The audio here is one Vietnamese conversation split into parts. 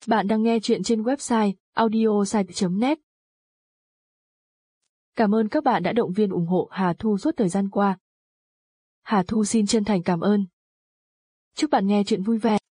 Bạn đang nghe chuyện trên website audiosite.net. Cảm ơn các bạn đã động viên ủng hộ Hà Thu suốt thời gian qua. Hà Thu xin chân thành cảm ơn. Chúc bạn nghe chuyện vui vẻ.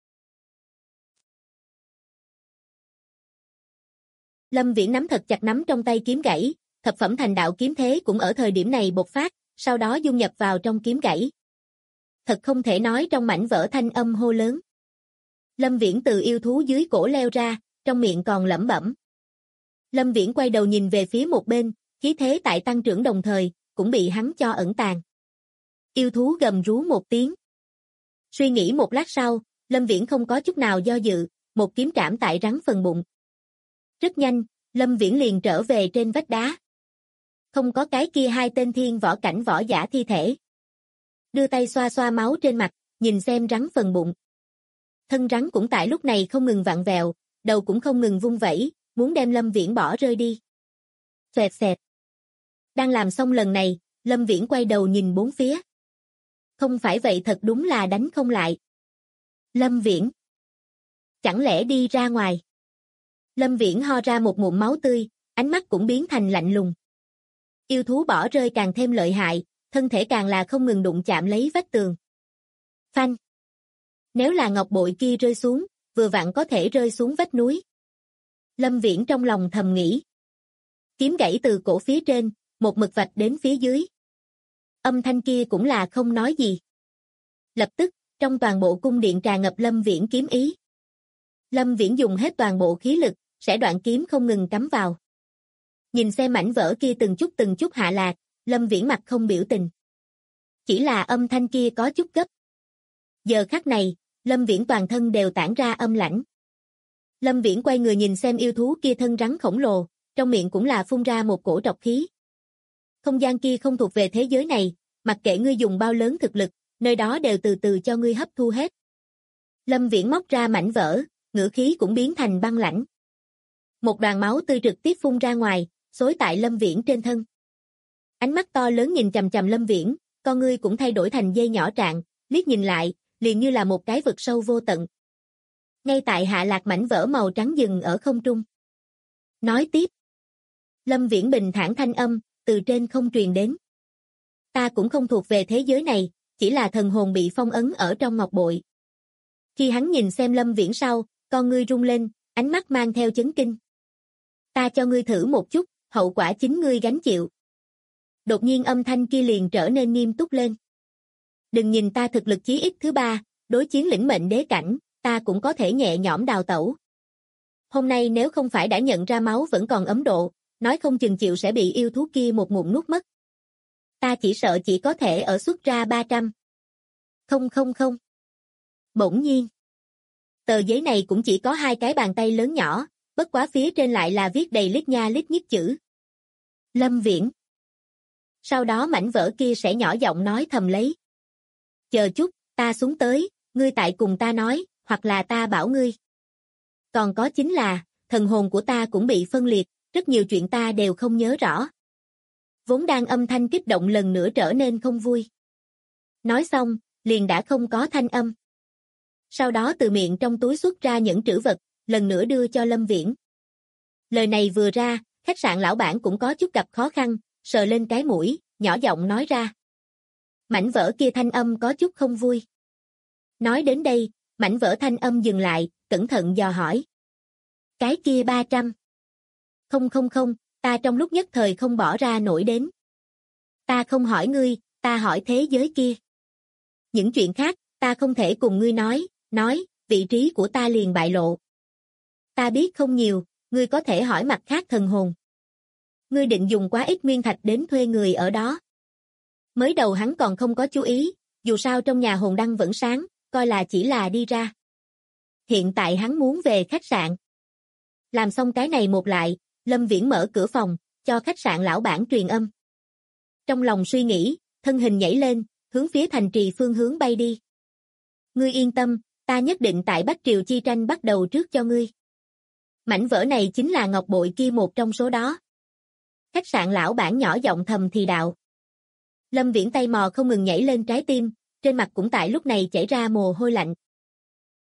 Lâm Viễn nắm thật chặt nắm trong tay kiếm gãy, thập phẩm thành đạo kiếm thế cũng ở thời điểm này bộc phát, sau đó dung nhập vào trong kiếm gãy. Thật không thể nói trong mảnh vỡ thanh âm hô lớn. Lâm Viễn từ yêu thú dưới cổ leo ra, trong miệng còn lẩm bẩm. Lâm Viễn quay đầu nhìn về phía một bên, khí thế tại tăng trưởng đồng thời, cũng bị hắn cho ẩn tàng. Yêu thú gầm rú một tiếng. Suy nghĩ một lát sau, Lâm Viễn không có chút nào do dự, một kiếm trảm tại rắn phần bụng. Rất nhanh, Lâm Viễn liền trở về trên vách đá. Không có cái kia hai tên thiên võ cảnh võ giả thi thể. Đưa tay xoa xoa máu trên mặt, nhìn xem rắn phần bụng. Thân rắn cũng tại lúc này không ngừng vặn vẹo, đầu cũng không ngừng vung vẩy, muốn đem Lâm Viễn bỏ rơi đi. Xoẹt xẹt. Đang làm xong lần này, Lâm Viễn quay đầu nhìn bốn phía. Không phải vậy thật đúng là đánh không lại. Lâm Viễn. Chẳng lẽ đi ra ngoài? Lâm Viễn ho ra một ngụm máu tươi, ánh mắt cũng biến thành lạnh lùng. Yêu thú bỏ rơi càng thêm lợi hại, thân thể càng là không ngừng đụng chạm lấy vách tường. Phanh. Nếu là ngọc bội kia rơi xuống, vừa vặn có thể rơi xuống vách núi. Lâm Viễn trong lòng thầm nghĩ. Kiếm gãy từ cổ phía trên, một mực vạch đến phía dưới. Âm thanh kia cũng là không nói gì. Lập tức, trong toàn bộ cung điện tràn ngập Lâm Viễn kiếm ý. Lâm Viễn dùng hết toàn bộ khí lực, sẽ đoạn kiếm không ngừng cắm vào. Nhìn xem mảnh vỡ kia từng chút hạ lạc, Lâm Viễn mặt không biểu tình. Chỉ là âm thanh kia có chút gấp. Giờ khắc này, Lâm Viễn toàn thân đều tản ra âm lãnh. Lâm Viễn quay người nhìn xem yêu thú kia thân rắn khổng lồ, trong miệng cũng là phun ra một cổ trọc khí. Không gian kia không thuộc về thế giới này, mặc kệ ngươi dùng bao lớn thực lực, nơi đó đều từ từ cho ngươi hấp thu hết. Lâm Viễn móc ra mảnh vỡ, ngữ khí cũng biến thành băng lãnh. Một đoàn máu tươi trực tiếp phun ra ngoài, xối tại Lâm Viễn trên thân. Ánh mắt to lớn nhìn chằm chằm Lâm Viễn, con ngươi cũng thay đổi thành dây nhỏ trạng, liếc nhìn lại, liền như là một cái vực sâu vô tận. Ngay tại hạ lạc mảnh vỡ màu trắng dừng ở không trung. Nói tiếp. Lâm Viễn bình thản thanh âm, từ trên không truyền đến. Ta cũng không thuộc về thế giới này, chỉ là thần hồn bị phong ấn ở trong ngọc bội. Khi hắn nhìn xem Lâm Viễn sau, con ngươi rung lên, ánh mắt mang theo chấn kinh. Ta cho ngươi thử một chút, hậu quả chính ngươi gánh chịu. Đột nhiên âm thanh kia liền trở nên nghiêm túc lên. Đừng nhìn ta thực lực chí ít thứ 3, đối chiến lĩnh mệnh đế cảnh, ta cũng có thể nhẹ nhõm đào tẩu. Hôm nay nếu không phải đã nhận ra máu vẫn còn ấm độ, nói không chừng chịu sẽ bị yêu thú kia một ngụm nuốt mất. Ta chỉ sợ chỉ có thể ở xuất ra 300. Không. Bỗng nhiên. Tờ giấy này cũng chỉ có 2 cái bàn tay lớn nhỏ, bất quá phía trên lại là viết đầy lít nha lít nhít chữ. Lâm Viễn. Sau đó mảnh vỡ kia sẽ nhỏ giọng nói thầm lấy. Chờ chút, ta xuống tới, ngươi tại cùng ta nói, hoặc là ta bảo ngươi. Còn có chính là, thần hồn của ta cũng bị phân liệt, rất nhiều chuyện ta đều không nhớ rõ. Vốn đang âm thanh kích động lần nữa trở nên không vui. Nói xong, liền đã không có thanh âm. Sau đó từ miệng trong túi xuất ra những trữ vật, lần nữa đưa cho Lâm Viễn. Lời này vừa ra, khách sạn lão bản cũng có chút gặp khó khăn, sờ lên cái mũi, nhỏ giọng nói ra. Mảnh vỡ kia thanh âm có chút không vui. Nói đến đây, mảnh vỡ thanh âm dừng lại, cẩn thận dò hỏi. Cái kia 300. Không, ta trong lúc nhất thời không bỏ ra nổi đến. Ta không hỏi ngươi, ta hỏi thế giới kia. Những chuyện khác, ta không thể cùng ngươi nói, vị trí của ta liền bại lộ. Ta biết không nhiều, ngươi có thể hỏi mặt khác thần hồn. Ngươi định dùng quá ít nguyên thạch đến thuê người ở đó. Mới đầu hắn còn không có chú ý, dù sao trong nhà hồn đăng vẫn sáng, coi là chỉ là đi ra. Hiện tại hắn muốn về khách sạn. Làm xong cái này một lại, Lâm Viễn mở cửa phòng, cho khách sạn lão bản truyền âm. Trong lòng suy nghĩ, thân hình nhảy lên, hướng phía thành trì phương hướng bay đi. Ngươi yên tâm, ta nhất định tại Bách Triều chi tranh bắt đầu trước cho ngươi. Mảnh vỡ này chính là ngọc bội kia một trong số đó. Khách sạn lão bản nhỏ giọng thầm thì đạo. Lâm Viễn tay mò không ngừng nhảy lên trái tim, trên mặt cũng tại lúc này chảy ra mồ hôi lạnh.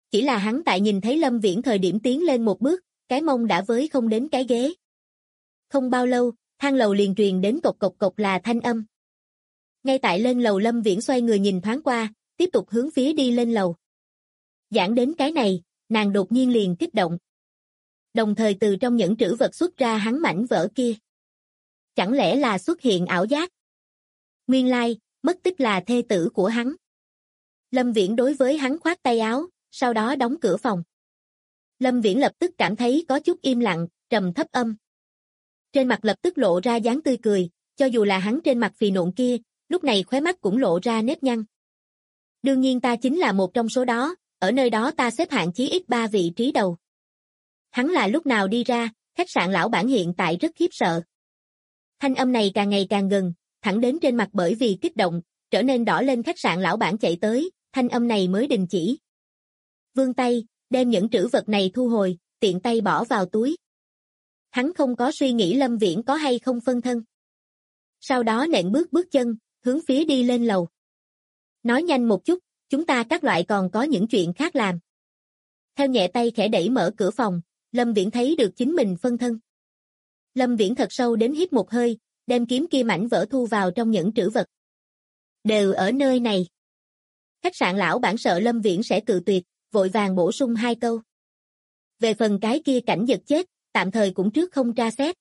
Chỉ là hắn tại nhìn thấy Lâm Viễn thời điểm tiến lên một bước, cái mông đã với không đến cái ghế. Không bao lâu, thang lầu liền truyền đến cộc cộc cộc là thanh âm. Ngay tại lên lầu Lâm Viễn xoay người nhìn thoáng qua, tiếp tục hướng phía đi lên lầu. Giảng đến cái này, nàng đột nhiên liền kích động. Đồng thời từ trong những trữ vật xuất ra hắn mảnh vỡ kia. Chẳng lẽ là xuất hiện ảo giác? Nguyên lai, mất tích là thê tử của hắn. Lâm Viễn đối với hắn khoát tay áo, sau đó đóng cửa phòng. Lâm Viễn lập tức cảm thấy có chút im lặng, trầm thấp âm. Trên mặt lập tức lộ ra dáng tươi cười, cho dù là hắn trên mặt phì nộn kia, lúc này khóe mắt cũng lộ ra nếp nhăn. Đương nhiên ta chính là một trong số đó, ở nơi đó ta xếp hạng chí ít 3 vị trí đầu. Hắn là lúc nào đi ra, khách sạn lão bản hiện tại rất khiếp sợ. Thanh âm này càng ngày càng gần, thẳng đến trên mặt bởi vì kích động, trở nên đỏ lên khách sạn lão bản chạy tới, thanh âm này mới đình chỉ. Vươn tay, đem những trữ vật này thu hồi, tiện tay bỏ vào túi. Hắn không có suy nghĩ Lâm Viễn có hay không phân thân. Sau đó nện bước chân, hướng phía đi lên lầu. Nói nhanh một chút, chúng ta các loại còn có những chuyện khác làm. Theo nhẹ tay khẽ đẩy mở cửa phòng, Lâm Viễn thấy được chính mình phân thân. Lâm Viễn thật sâu đến hít một hơi, đem kiếm kia mảnh vỡ thu vào trong những trữ vật. Đều ở nơi này. Khách sạn lão bản sợ Lâm Viễn sẽ cự tuyệt, vội vàng bổ sung 2 câu. Về phần cái kia cảnh giật chết, tạm thời cũng trước không tra xét.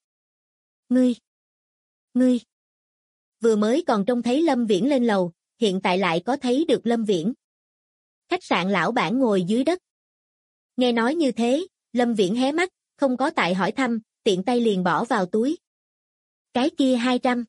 Ngươi. Vừa mới còn trông thấy Lâm Viễn lên lầu, hiện tại lại có thấy được Lâm Viễn. Khách sạn lão bản ngồi dưới đất. Nghe nói như thế, Lâm Viễn hé mắt, không có tại hỏi thăm, tiện tay liền bỏ vào túi. Cái kia 200.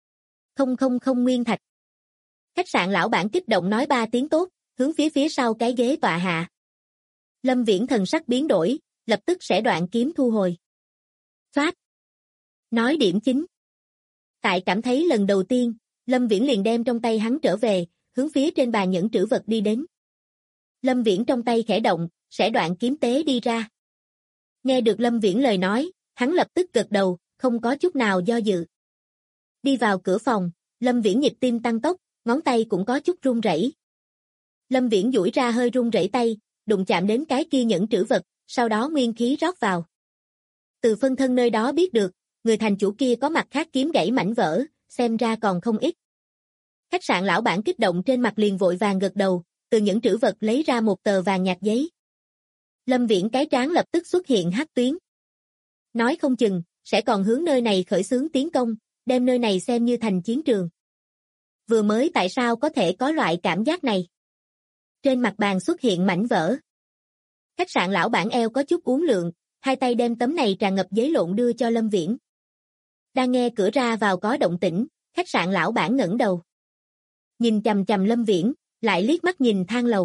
Không nguyên thạch. Khách sạn lão bản kích động nói 3 tiếng tốt, hướng phía sau cái ghế tọa hạ. Lâm Viễn thần sắc biến đổi, lập tức sẽ đoạn kiếm thu hồi. Phát. Nói điểm chính. Tại cảm thấy lần đầu tiên, Lâm Viễn liền đem trong tay hắn trở về, hướng phía trên bàn những trữ vật đi đến. Lâm Viễn trong tay khẽ động, sẽ đoạn kiếm tế đi ra. Nghe được Lâm Viễn lời nói, hắn lập tức gật đầu, không có chút nào do dự. Đi vào cửa phòng, Lâm Viễn nhịp tim tăng tốc, ngón tay cũng có chút run rẩy. Lâm Viễn duỗi ra hơi run rẩy tay, đụng chạm đến cái kia những trữ vật, sau đó nguyên khí rót vào. Từ phân thân nơi đó biết được, người thành chủ kia có mặt khác kiếm gãy mảnh vỡ, xem ra còn không ít. Khách sạn lão bản kích động trên mặt liền vội vàng gật đầu, từ những trữ vật lấy ra một tờ vàng nhạt giấy. Lâm Viễn cái trán lập tức xuất hiện hắc tuyến. Nói không chừng, sẽ còn hướng nơi này khởi xướng tiến công, đem nơi này xem như thành chiến trường. Vừa mới tại sao có thể có loại cảm giác này? Trên mặt bàn xuất hiện mảnh vỡ. Khách sạn lão bản eo có chút uốn lượn, hai tay đem tấm này tràn ngập giấy lộn đưa cho Lâm Viễn. Đang nghe cửa ra vào có động tĩnh, khách sạn lão bản ngẩng đầu. Nhìn chằm chằm Lâm Viễn, lại liếc mắt nhìn thang lầu.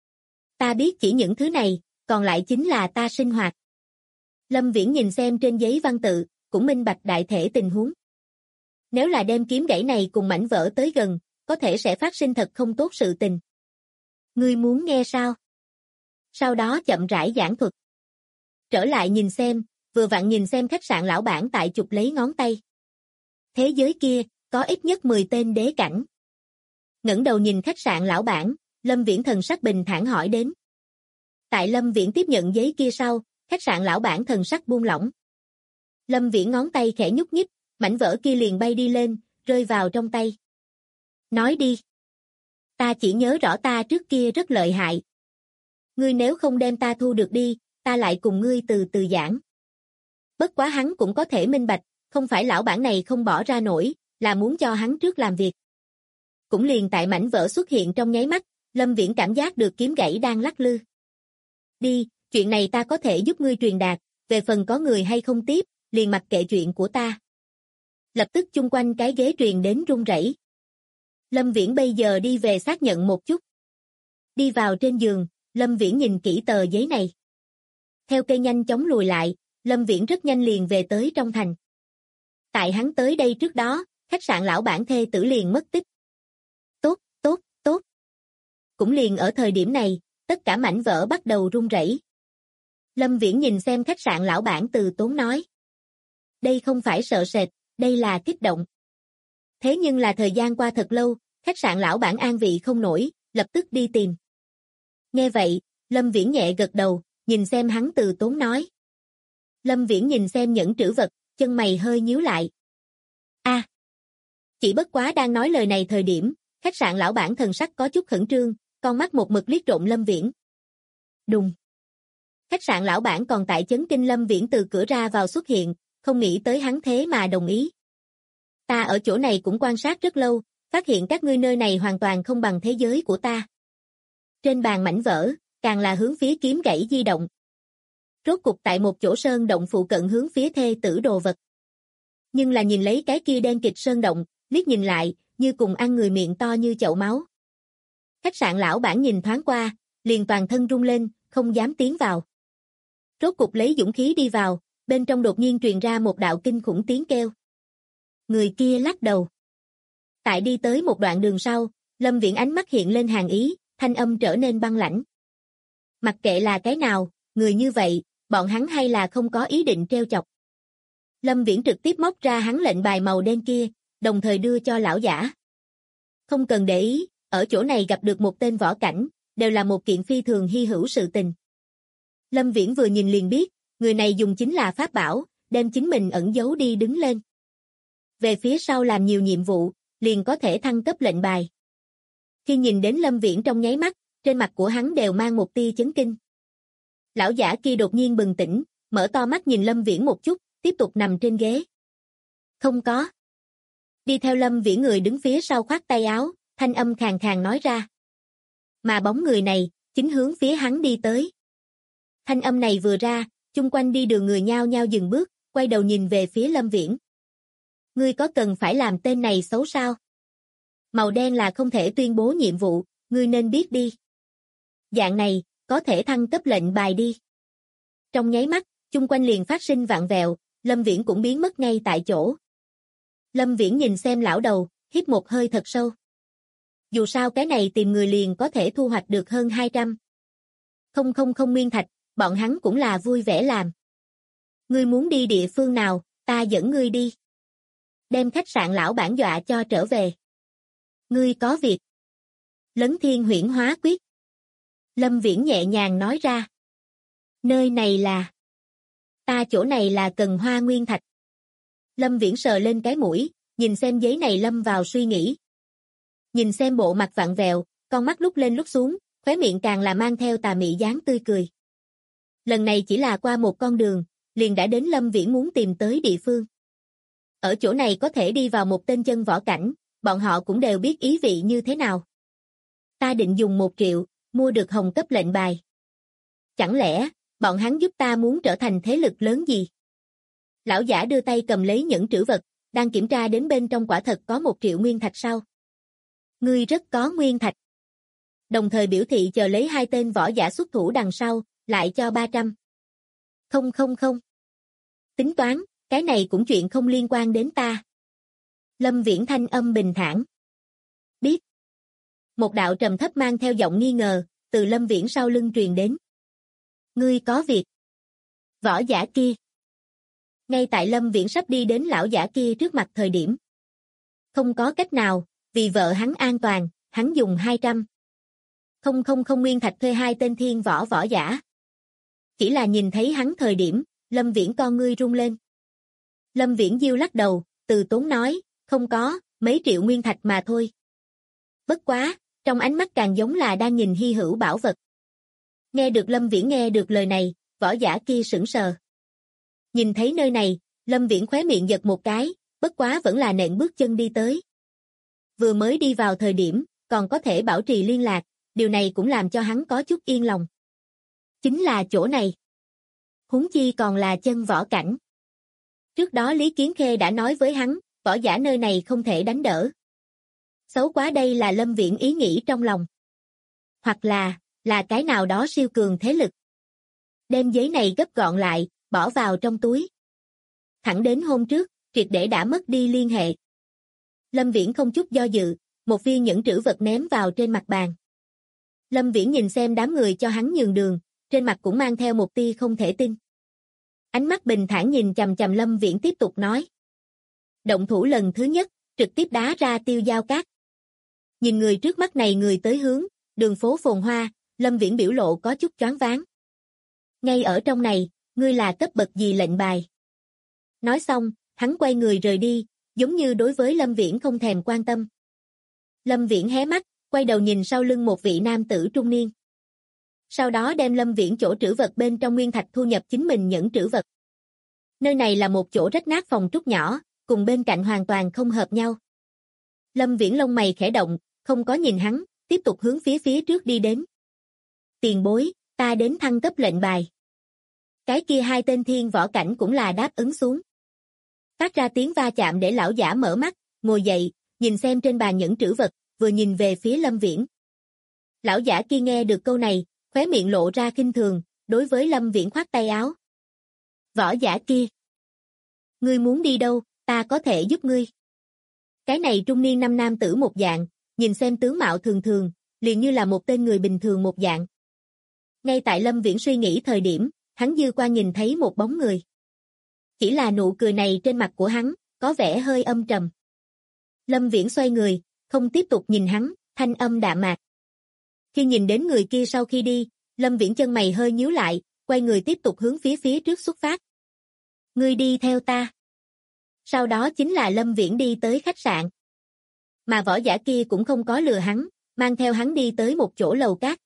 Ta biết chỉ những thứ này, còn lại chính là ta sinh hoạt. Lâm Viễn nhìn xem trên giấy văn tự, cũng minh bạch đại thể tình huống. Nếu là đem kiếm gãy này cùng mảnh vỡ tới gần, có thể sẽ phát sinh thật không tốt sự tình. Ngươi muốn nghe sao? Sau đó chậm rãi giảng thuật. Trở lại nhìn xem, vừa vặn nhìn xem khách sạn lão bản tại chụp lấy ngón tay. Thế giới kia, có ít nhất 10 tên đế cảnh. Ngẩng đầu nhìn khách sạn lão bản, Lâm Viễn thần sắc bình thản hỏi đến. Tại Lâm Viễn tiếp nhận giấy kia sau, khách sạn lão bản thần sắc buông lỏng. Lâm Viễn ngón tay khẽ nhúc nhích, mảnh vỡ kia liền bay đi lên, rơi vào trong tay. Nói đi. Ta chỉ nhớ rõ ta trước kia rất lợi hại. Ngươi nếu không đem ta thu được đi, ta lại cùng ngươi từ từ giảng. Bất quá hắn cũng có thể minh bạch, không phải lão bản này không bỏ ra nổi, là muốn cho hắn trước làm việc. Cũng liền tại mảnh vỡ xuất hiện trong nháy mắt, Lâm Viễn cảm giác được kiếm gãy đang lắc lư. Đi, chuyện này ta có thể giúp ngươi truyền đạt, về phần có người hay không tiếp, liền mặc kệ chuyện của ta. Lập tức chung quanh cái ghế truyền đến rung rẩy. Lâm Viễn bây giờ đi về xác nhận một chút. Đi vào trên giường, Lâm Viễn nhìn kỹ tờ giấy này. Theo cây nhanh chóng lùi lại, Lâm Viễn rất nhanh liền về tới trong thành. Tại hắn tới đây trước đó, khách sạn lão bản thê tử liền mất tích. Tốt. Cũng liền ở thời điểm này, tất cả mảnh vỡ bắt đầu rung rẩy. Lâm Viễn nhìn xem khách sạn lão bản từ tốn nói. Đây không phải sợ sệt, đây là kích động. Thế nhưng là thời gian qua thật lâu, khách sạn lão bản an vị không nổi, lập tức đi tìm. Nghe vậy, Lâm Viễn nhẹ gật đầu, nhìn xem hắn từ tốn nói. Lâm Viễn nhìn xem nhẫn trữ vật, chân mày hơi nhíu lại. Chỉ bất quá đang nói lời này thời điểm, khách sạn lão bản thần sắc có chút khẩn trương, con mắt một mực liếc trộm Lâm Viễn. Đùng. Khách sạn lão bản còn tại chấn kinh Lâm Viễn từ cửa ra vào xuất hiện, không nghĩ tới hắn thế mà đồng ý. Ta ở chỗ này cũng quan sát rất lâu, phát hiện các ngươi nơi này hoàn toàn không bằng thế giới của ta. Trên bàn mảnh vỡ, càng là hướng phía kiếm gãy di động. Rốt cục tại một chỗ sơn động phụ cận hướng phía thê tử đồ vật. Nhưng là nhìn lấy cái kia đen kịt sơn động, liếc nhìn lại, như cùng ăn người miệng to như chậu máu. Khách sạn lão bản nhìn thoáng qua, liền toàn thân rung lên, không dám tiến vào. Rốt cục lấy dũng khí đi vào, bên trong đột nhiên truyền ra một đạo kinh khủng tiếng kêu. Người kia lắc đầu. Tại đi tới một đoạn đường sau, Lâm Viễn ánh mắt hiện lên hàn ý, thanh âm trở nên băng lãnh. Mặc kệ là cái nào, người như vậy, bọn hắn hay là không có ý định trêu chọc. Lâm Viễn trực tiếp móc ra hắn lệnh bài màu đen kia, đồng thời đưa cho lão giả. Không cần để ý, ở chỗ này gặp được một tên võ cảnh, đều là một kiện phi thường hy hữu sự tình. Lâm Viễn vừa nhìn liền biết, người này dùng chính là pháp bảo, đem chính mình ẩn giấu đi đứng lên. Về phía sau làm nhiều nhiệm vụ, liền có thể thăng cấp lệnh bài. Khi nhìn đến Lâm Viễn trong nháy mắt, trên mặt của hắn đều mang một tia chấn kinh. Lão giả kia đột nhiên bừng tỉnh, mở to mắt nhìn Lâm Viễn một chút, tiếp tục nằm trên ghế. Không có. Đi theo Lâm Viễn người đứng phía sau khoát tay áo, thanh âm khàn khàn nói ra. Mà bóng người này, chính hướng phía hắn đi tới. Thanh âm này vừa ra, chung quanh đi đường người nhao nhao dừng bước, quay đầu nhìn về phía Lâm Viễn. Ngươi có cần phải làm tên này xấu sao? Màu đen là không thể tuyên bố nhiệm vụ, ngươi nên biết đi. Dạng này, có thể thăng cấp lệnh bài đi. Trong nháy mắt, chung quanh liền phát sinh vạn vẹo, Lâm Viễn cũng biến mất ngay tại chỗ. Lâm Viễn nhìn xem lão đầu, hít một hơi thật sâu. Dù sao cái này tìm người liền có thể thu hoạch được hơn 200. Không nguyên thạch, bọn hắn cũng là vui vẻ làm. Ngươi muốn đi địa phương nào, ta dẫn ngươi đi. Đem khách sạn lão bản dọa cho trở về. Ngươi có việc. Lấn thiên huyễn hóa quyết. Lâm Viễn nhẹ nhàng nói ra. Nơi này là... Ta chỗ này là cần hoa nguyên thạch. Lâm Viễn sờ lên cái mũi, nhìn xem giấy này lâm vào suy nghĩ. Nhìn xem bộ mặt vặn vẹo, con mắt lúc lên lúc xuống, khóe miệng càng là mang theo tà mị dáng tươi cười. Lần này chỉ là qua một con đường, liền đã đến Lâm Viễn muốn tìm tới địa phương. Ở chỗ này có thể đi vào một tên chân võ cảnh, bọn họ cũng đều biết ý vị như thế nào. Ta định dùng 1 triệu, mua được hồng cấp lệnh bài. Chẳng lẽ, bọn hắn giúp ta muốn trở thành thế lực lớn gì? Lão giả đưa tay cầm lấy nhẫn trữ vật, đang kiểm tra đến bên trong quả thật có 1 triệu nguyên thạch sau. Ngươi rất có nguyên thạch. Đồng thời biểu thị chờ lấy 2 tên võ giả xuất thủ đằng sau, lại cho 300. Không. Tính toán, cái này cũng chuyện không liên quan đến ta. Lâm Viễn thanh âm bình thản. Biết. Một đạo trầm thấp mang theo giọng nghi ngờ, từ Lâm Viễn sau lưng truyền đến. Ngươi có việc. Võ giả kia. Ngay tại Lâm Viễn sắp đi đến lão giả kia trước mặt thời điểm. Không có cách nào, vì vợ hắn an toàn, hắn dùng 200. Không nguyên thạch thuê 2 tên thiên võ võ giả. Chỉ là nhìn thấy hắn thời điểm, Lâm Viễn con ngươi rung lên. Lâm Viễn diêu lắc đầu, từ tốn nói, không có, mấy triệu nguyên thạch mà thôi. Bất quá, trong ánh mắt càng giống là đang nhìn hy hữu bảo vật. Nghe được Lâm Viễn nghe được lời này, võ giả kia sững sờ. Nhìn thấy nơi này, Lâm Viễn khóe miệng giật một cái, bất quá vẫn là nện bước chân đi tới. Vừa mới đi vào thời điểm, còn có thể bảo trì liên lạc, điều này cũng làm cho hắn có chút yên lòng. Chính là chỗ này. Huống chi còn là chân võ cảnh. Trước đó Lý Kiến Khê đã nói với hắn, võ giả nơi này không thể đánh đỡ. Xấu quá đây là Lâm Viễn ý nghĩ trong lòng. Hoặc là cái nào đó siêu cường thế lực. Đem giấy này gấp gọn lại, bỏ vào trong túi. Thẳng đến hôm trước, triệt để đã mất đi liên hệ. Lâm Viễn không chút do dự, một viên nhẫn trữ vật ném vào trên mặt bàn. Lâm Viễn nhìn xem đám người cho hắn nhường đường, trên mặt cũng mang theo một tia không thể tin. Ánh mắt bình thản nhìn chằm chằm Lâm Viễn tiếp tục nói. Động thủ lần thứ nhất, trực tiếp đá ra Tiêu Giao Cát. Nhìn người trước mắt này người tới hướng, đường phố phồn hoa, Lâm Viễn biểu lộ có chút choáng váng. Ngay ở trong này, ngươi là cấp bậc gì lệnh bài? Nói xong, hắn quay người rời đi, giống như đối với Lâm Viễn không thèm quan tâm. Lâm Viễn hé mắt, quay đầu nhìn sau lưng một vị nam tử trung niên. Sau đó đem Lâm Viễn chỗ trữ vật bên trong nguyên thạch thu nhập chính mình nhẫn trữ vật. Nơi này là một chỗ rách nát phòng trúc nhỏ, cùng bên cạnh hoàn toàn không hợp nhau. Lâm Viễn lông mày khẽ động, không có nhìn hắn, tiếp tục hướng phía trước đi đến. Tiền bối, ta đến thăng cấp lệnh bài. Cái kia hai tên thiên võ cảnh cũng là đáp ứng xuống. Phát ra tiếng va chạm để lão giả mở mắt, ngồi dậy, nhìn xem trên bàn nhẫn trữ vật, vừa nhìn về phía Lâm Viễn. Lão giả kia nghe được câu này, khóe miệng lộ ra khinh thường, đối với Lâm Viễn khoát tay áo. Võ giả kia, ngươi muốn đi đâu, ta có thể giúp ngươi. Cái này trung niên nam tử một dạng, nhìn xem tướng mạo thường thường, liền như là một tên người bình thường một dạng. Ngay tại Lâm Viễn suy nghĩ thời điểm, hắn dư qua nhìn thấy một bóng người. Chỉ là nụ cười này trên mặt của hắn, có vẻ hơi âm trầm. Lâm Viễn xoay người, không tiếp tục nhìn hắn, thanh âm đạm mạc. Khi nhìn đến người kia sau khi đi, Lâm Viễn chân mày hơi nhíu lại, quay người tiếp tục hướng phía trước xuất phát. Ngươi đi theo ta. Sau đó chính là Lâm Viễn đi tới khách sạn. Mà võ giả kia cũng không có lừa hắn, mang theo hắn đi tới một chỗ lầu cát.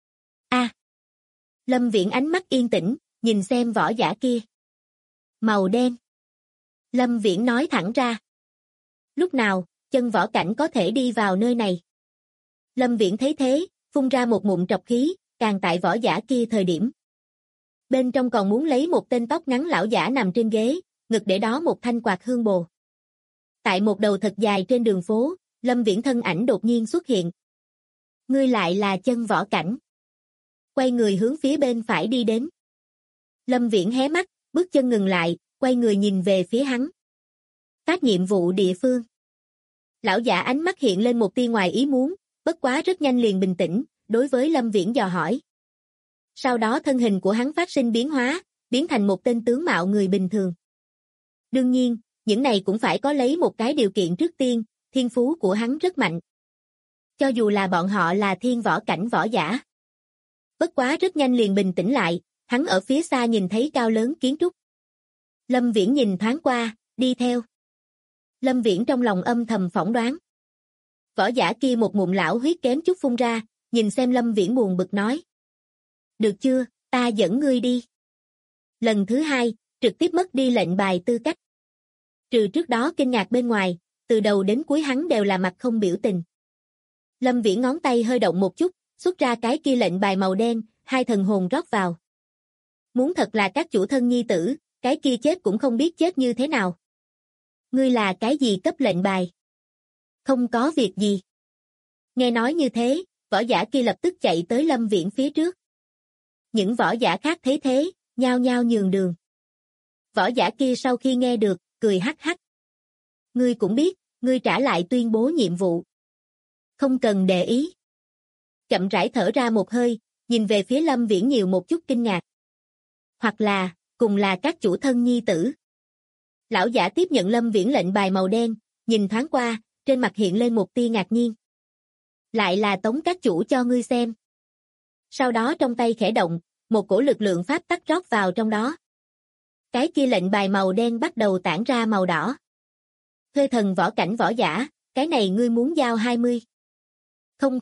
Lâm Viễn ánh mắt yên tĩnh, nhìn xem võ giả kia. Màu đen. Lâm Viễn nói thẳng ra. Lúc nào, chân võ cảnh có thể đi vào nơi này? Lâm Viễn thấy thế, phun ra một ngụm trọc khí, càng tại võ giả kia thời điểm. Bên trong còn muốn lấy một tên tóc ngắn lão giả nằm trên ghế, ngực để đó một thanh quạt hương bồ. Tại một đầu thật dài trên đường phố, Lâm Viễn thân ảnh đột nhiên xuất hiện. Ngươi lại là chân võ cảnh. Quay người hướng phía bên phải đi đến. Lâm Viễn hé mắt, bước chân ngừng lại, quay người nhìn về phía hắn. Phát nhiệm vụ địa phương. Lão giả ánh mắt hiện lên một tia ngoài ý muốn, bất quá rất nhanh liền bình tĩnh, đối với Lâm Viễn dò hỏi. Sau đó thân hình của hắn phát sinh biến hóa, biến thành một tên tướng mạo người bình thường. Đương nhiên, những này cũng phải có lấy một cái điều kiện trước tiên, thiên phú của hắn rất mạnh. Cho dù là bọn họ là thiên võ cảnh võ giả. Bất quá rất nhanh liền bình tĩnh lại, hắn ở phía xa nhìn thấy cao lớn kiến trúc. Lâm Viễn nhìn thoáng qua, đi theo. Lâm Viễn trong lòng âm thầm phỏng đoán. Võ giả kia một ngụm lão huyết kém chút phun ra, nhìn xem Lâm Viễn buồn bực nói. Được chưa, ta dẫn ngươi đi. Lần thứ hai, trực tiếp mất đi lệnh bài tư cách. Trừ trước đó kinh ngạc bên ngoài, từ đầu đến cuối hắn đều là mặt không biểu tình. Lâm Viễn ngón tay hơi động một chút, xuất ra cái kia lệnh bài màu đen, hai thần hồn rót vào. Muốn thật là các chủ thân nhi tử, cái kia chết cũng không biết chết như thế nào. Ngươi là cái gì cấp lệnh bài? Không có việc gì. Nghe nói như thế, võ giả kia lập tức chạy tới Lâm Viễn phía trước. Những võ giả khác thấy thế, nhao nhao nhường đường. Võ giả kia sau khi nghe được, cười hắc hắc. Ngươi cũng biết, ngươi trả lại tuyên bố nhiệm vụ. Không cần để ý. Chậm rãi thở ra một hơi, nhìn về phía Lâm Viễn nhiều một chút kinh ngạc. Hoặc là, cùng là các chủ thân nhi tử. Lão giả tiếp nhận Lâm Viễn lệnh bài màu đen, nhìn thoáng qua, trên mặt hiện lên một tia ngạc nhiên. Lại là tống các chủ cho ngươi xem. Sau đó trong tay khẽ động, một cổ lực lượng pháp tắc rót vào trong đó. Cái kia lệnh bài màu đen bắt đầu tản ra màu đỏ. Thuê thần võ cảnh võ giả, cái này ngươi muốn giao 20. Không.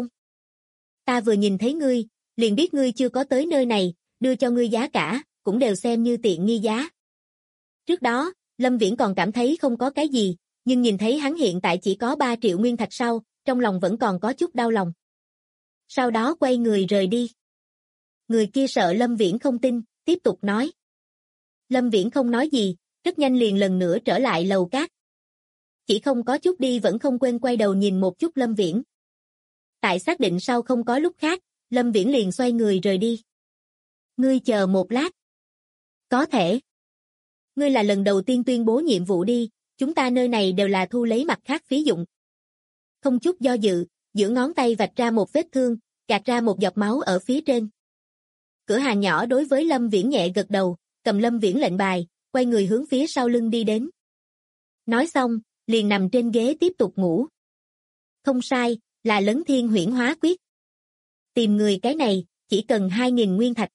Ta vừa nhìn thấy ngươi, liền biết ngươi chưa có tới nơi này, đưa cho ngươi giá cả, cũng đều xem như tiện nghi giá. Trước đó, Lâm Viễn còn cảm thấy không có cái gì, nhưng nhìn thấy hắn hiện tại chỉ có 3 triệu nguyên thạch sau, trong lòng vẫn còn có chút đau lòng. Sau đó quay người rời đi. Người kia sợ Lâm Viễn không tin, tiếp tục nói. Lâm Viễn không nói gì, rất nhanh liền lần nữa trở lại lầu cát. Chỉ không có chút đi vẫn không quên quay đầu nhìn một chút Lâm Viễn. Tại xác định sau không có lúc khác, Lâm Viễn liền xoay người rời đi. Ngươi chờ một lát. Có thể. Ngươi là lần đầu tiên tuyên bố nhiệm vụ đi, chúng ta nơi này đều là thu lấy mặt khác phí dụng. Không chút do dự, giữa ngón tay vạch ra một vết thương, gạt ra một giọt máu ở phía trên. Cửa hàng nhỏ đối với Lâm Viễn nhẹ gật đầu, cầm Lâm Viễn lệnh bài, quay người hướng phía sau lưng đi đến. Nói xong, liền nằm trên ghế tiếp tục ngủ. Không sai, là Lấn Thiên Huyễn Hóa Quyết. Tìm người cái này, chỉ cần 2.000 nguyên thạch.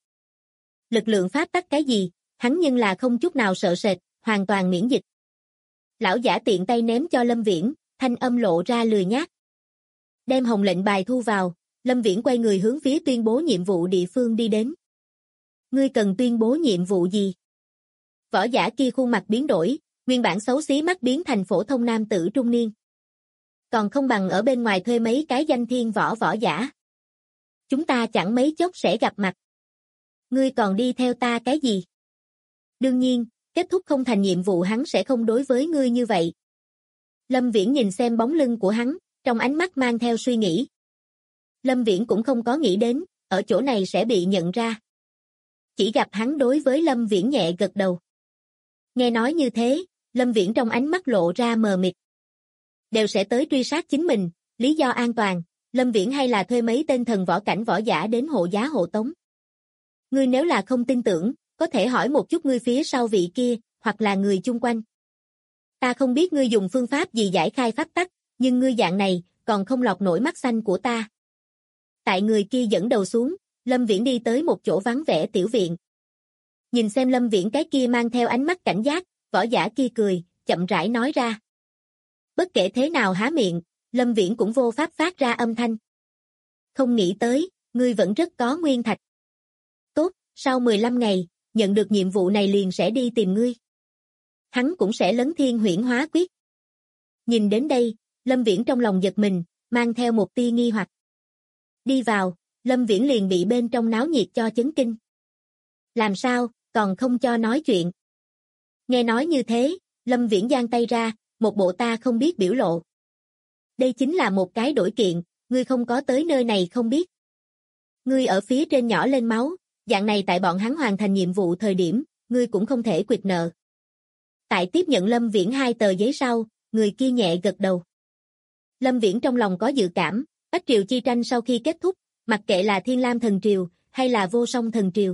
Lực lượng pháp tắc cái gì, hắn nhưng là không chút nào sợ sệt, hoàn toàn miễn dịch. Lão giả tiện tay ném cho Lâm Viễn, thanh âm lộ ra lười nhác. Đem hồng lệnh bài thu vào, Lâm Viễn quay người hướng phía tuyên bố nhiệm vụ địa phương đi đến. Ngươi cần tuyên bố nhiệm vụ gì? Võ giả kia khuôn mặt biến đổi, nguyên bản xấu xí mắt biến thành phổ thông nam tử trung niên. Còn không bằng ở bên ngoài thuê mấy cái danh thiên võ giả. Chúng ta chẳng mấy chốc sẽ gặp mặt. Ngươi còn đi theo ta cái gì? Đương nhiên, kết thúc không thành nhiệm vụ hắn sẽ không đối với ngươi như vậy. Lâm Viễn nhìn xem bóng lưng của hắn, trong ánh mắt mang theo suy nghĩ. Lâm Viễn cũng không có nghĩ đến, ở chỗ này sẽ bị nhận ra. Chỉ gặp hắn đối với Lâm Viễn nhẹ gật đầu. Nghe nói như thế, Lâm Viễn trong ánh mắt lộ ra mờ mịt. Đều sẽ tới truy sát chính mình, lý do an toàn, Lâm Viễn hay là thuê mấy tên thần võ cảnh võ giả đến hộ giá hộ tống. Ngươi nếu là không tin tưởng, có thể hỏi một chút ngươi phía sau vị kia, hoặc là người chung quanh. Ta không biết ngươi dùng phương pháp gì giải khai pháp tắc, nhưng ngươi dạng này, còn không lọt nổi mắt xanh của ta. Tại người kia dẫn đầu xuống, Lâm Viễn đi tới một chỗ vắng vẻ tiểu viện. Nhìn xem Lâm Viễn cái kia mang theo ánh mắt cảnh giác, võ giả kia cười, chậm rãi nói ra. Bất kể thế nào há miệng, Lâm Viễn cũng vô pháp phát ra âm thanh. Không nghĩ tới, ngươi vẫn rất có nguyên thạch. Tốt, sau 15 ngày, nhận được nhiệm vụ này liền sẽ đi tìm ngươi. Hắn cũng sẽ lấn thiên huyễn hóa quyết. Nhìn đến đây, Lâm Viễn trong lòng giật mình, mang theo một tia nghi hoặc. Đi vào, Lâm Viễn liền bị bên trong náo nhiệt cho chấn kinh. Làm sao, còn không cho nói chuyện. Nghe nói như thế, Lâm Viễn giang tay ra, một bộ ta không biết biểu lộ. Đây chính là một cái đổi kiện, ngươi không có tới nơi này không biết. Ngươi ở phía trên nhỏ lên máu, dạng này tại bọn hắn hoàn thành nhiệm vụ thời điểm, ngươi cũng không thể quyệt nợ. Tại tiếp nhận Lâm Viễn 2 tờ giấy sau, người kia nhẹ gật đầu. Lâm Viễn trong lòng có dự cảm, Bách Triều chi tranh sau khi kết thúc, mặc kệ là Thiên Lam Thần Triều, hay là Vô Song Thần Triều.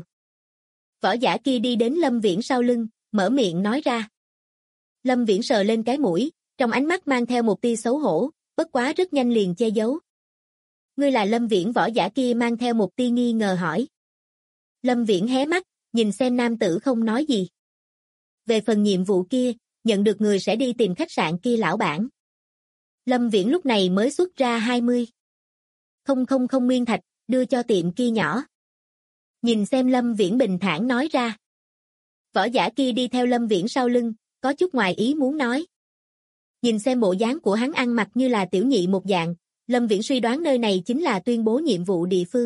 Võ giả kia đi đến Lâm Viễn sau lưng, mở miệng nói ra. Lâm Viễn sờ lên cái mũi, trong ánh mắt mang theo một tia xấu hổ, bất quá rất nhanh liền che giấu. Ngươi là Lâm Viễn, võ giả kia mang theo một tia nghi ngờ hỏi. Lâm Viễn hé mắt, nhìn xem nam tử không nói gì. Về phần nhiệm vụ kia, nhận được người sẽ đi tìm khách sạn kia lão bản. Lâm Viễn lúc này mới xuất ra 20. Không nguyên thạch, đưa cho tiệm kia nhỏ. Nhìn xem Lâm Viễn bình thản nói ra. Võ giả kia đi theo Lâm Viễn sau lưng, có chút ngoài ý muốn nói. Nhìn xem bộ dáng của hắn ăn mặc như là tiểu nhị một dạng, Lâm Viễn suy đoán nơi này chính là tuyên bố nhiệm vụ địa phương.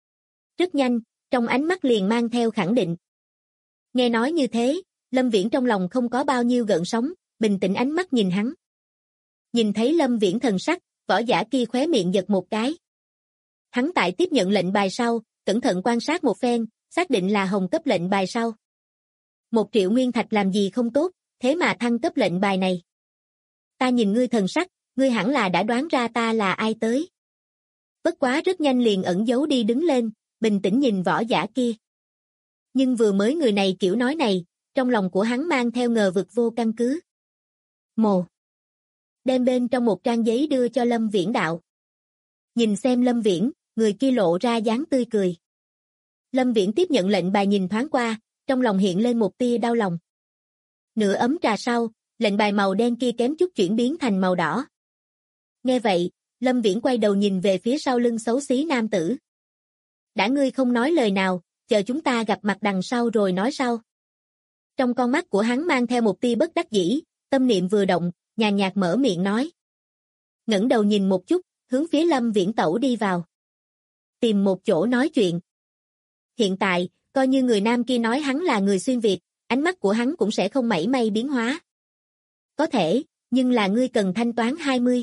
Rất nhanh, trong ánh mắt liền mang theo khẳng định. Nghe nói như thế, Lâm Viễn trong lòng không có bao nhiêu gợn sóng, bình tĩnh ánh mắt nhìn hắn. Nhìn thấy Lâm Viễn thần sắc, võ giả kia khóe miệng giật một cái. Hắn tại tiếp nhận lệnh bài sau, cẩn thận quan sát một phen, xác định là hồng cấp lệnh bài sau. 1 triệu nguyên thạch làm gì không tốt, thế mà thăng cấp lệnh bài này. Ta nhìn ngươi thần sắc, ngươi hẳn là đã đoán ra ta là ai tới. Bất quá rất nhanh liền ẩn giấu đi đứng lên, bình tĩnh nhìn võ giả kia. Nhưng vừa mới người này kiểu nói này, trong lòng của hắn mang theo ngờ vực vô căn cứ. Mồ. Đem bên trong một trang giấy đưa cho Lâm Viễn đạo. Nhìn xem Lâm Viễn, người kia lộ ra dáng tươi cười. Lâm Viễn tiếp nhận lệnh bài nhìn thoáng qua, trong lòng hiện lên một tia đau lòng. Nửa ấm trà sau, lệnh bài màu đen kia kém chút chuyển biến thành màu đỏ. Nghe vậy, Lâm Viễn quay đầu nhìn về phía sau lưng xấu xí nam tử. Đã ngươi không nói lời nào, chờ chúng ta gặp mặt đằng sau rồi nói sau. Trong con mắt của hắn mang theo một tia bất đắc dĩ, tâm niệm vừa động, nhàn nhạt mở miệng nói. Ngẩng đầu nhìn một chút, hướng phía Lâm Viễn tẩu đi vào. Tìm một chỗ nói chuyện. Hiện tại, coi như người nam kia nói hắn là người xuyên Việt, ánh mắt của hắn cũng sẽ không mảy may biến hóa. Có thể, nhưng là ngươi cần thanh toán 20.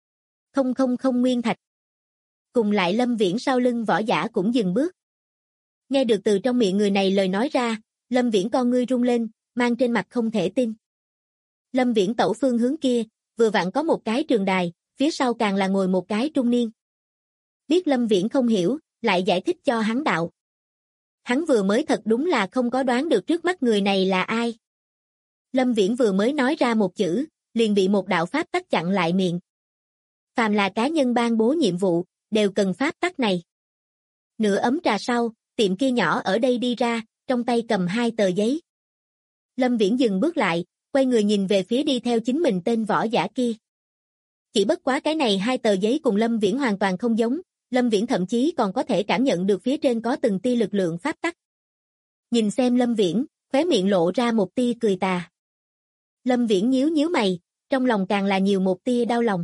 Không nguyên thạch. Cùng lại Lâm Viễn sau lưng võ giả cũng dừng bước. Nghe được từ trong miệng người này lời nói ra, Lâm Viễn con ngươi rung lên, mang trên mặt không thể tin. Lâm Viễn tẩu phương hướng kia, vừa vặn có một cái trường đài, phía sau càng là ngồi một cái trung niên. Biết Lâm Viễn không hiểu, lại giải thích cho hắn đạo. Hắn vừa mới thật đúng là không có đoán được trước mắt người này là ai. Lâm Viễn vừa mới nói ra một chữ, liền bị một đạo pháp tắc chặn lại miệng. Phàm là cá nhân ban bố nhiệm vụ, đều cần pháp tắc này. Nửa ấm trà sau, tiệm kia nhỏ ở đây đi ra, trong tay cầm 2 tờ giấy. Lâm Viễn dừng bước lại, quay người nhìn về phía đi theo chính mình tên võ giả kia. Chỉ bất quá cái này 2 tờ giấy cùng Lâm Viễn hoàn toàn không giống, Lâm Viễn thậm chí còn có thể cảm nhận được phía trên có từng tia lực lượng pháp tắc. Nhìn xem Lâm Viễn, khóe miệng lộ ra một tia cười tà. Lâm Viễn nhíu nhíu mày, trong lòng càng là nhiều một tia đau lòng.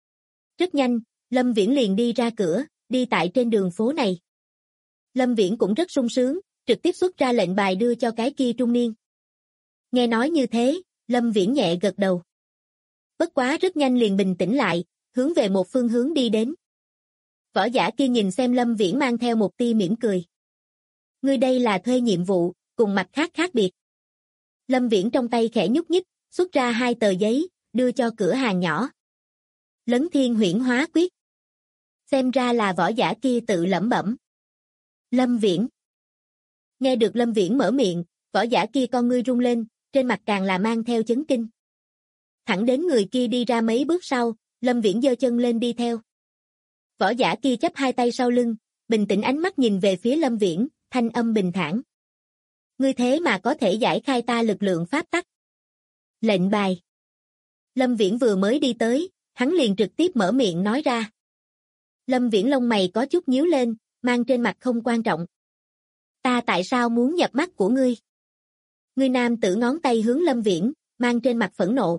Rất nhanh, Lâm Viễn liền đi ra cửa, đi tại trên đường phố này. Lâm Viễn cũng rất sung sướng, trực tiếp xuất ra lệnh bài đưa cho cái kia trung niên. Nghe nói như thế, Lâm Viễn nhẹ gật đầu. Bất quá rất nhanh liền bình tĩnh lại, hướng về một phương hướng đi đến. Võ giả kia nhìn xem Lâm Viễn mang theo một tia mỉm cười. Ngươi đây là thuê nhiệm vụ, cùng mặt khác khác biệt. Lâm Viễn trong tay khẽ nhúc nhích, xuất ra 2 tờ giấy, đưa cho cửa hàng nhỏ. Lấn thiên huyễn hóa quyết. Xem ra là võ giả kia tự lẩm bẩm. Lâm Viễn. Nghe được Lâm Viễn mở miệng, võ giả kia con ngươi rung lên, trên mặt càng là mang theo chấn kinh. Thẳng đến người kia đi ra mấy bước sau, Lâm Viễn giơ chân lên đi theo. Võ giả kia chắp 2 tay sau lưng, bình tĩnh ánh mắt nhìn về phía Lâm Viễn, thanh âm bình thản. Ngươi thế mà có thể giải khai ta lực lượng pháp tắc. Lệnh bài. Lâm Viễn vừa mới đi tới, hắn liền trực tiếp mở miệng nói ra. Lâm Viễn lông mày có chút nhíu lên, mang trên mặt không quan trọng. Ta tại sao muốn nhập mắt của ngươi? Người nam tử ngón tay hướng Lâm Viễn, mang trên mặt phẫn nộ.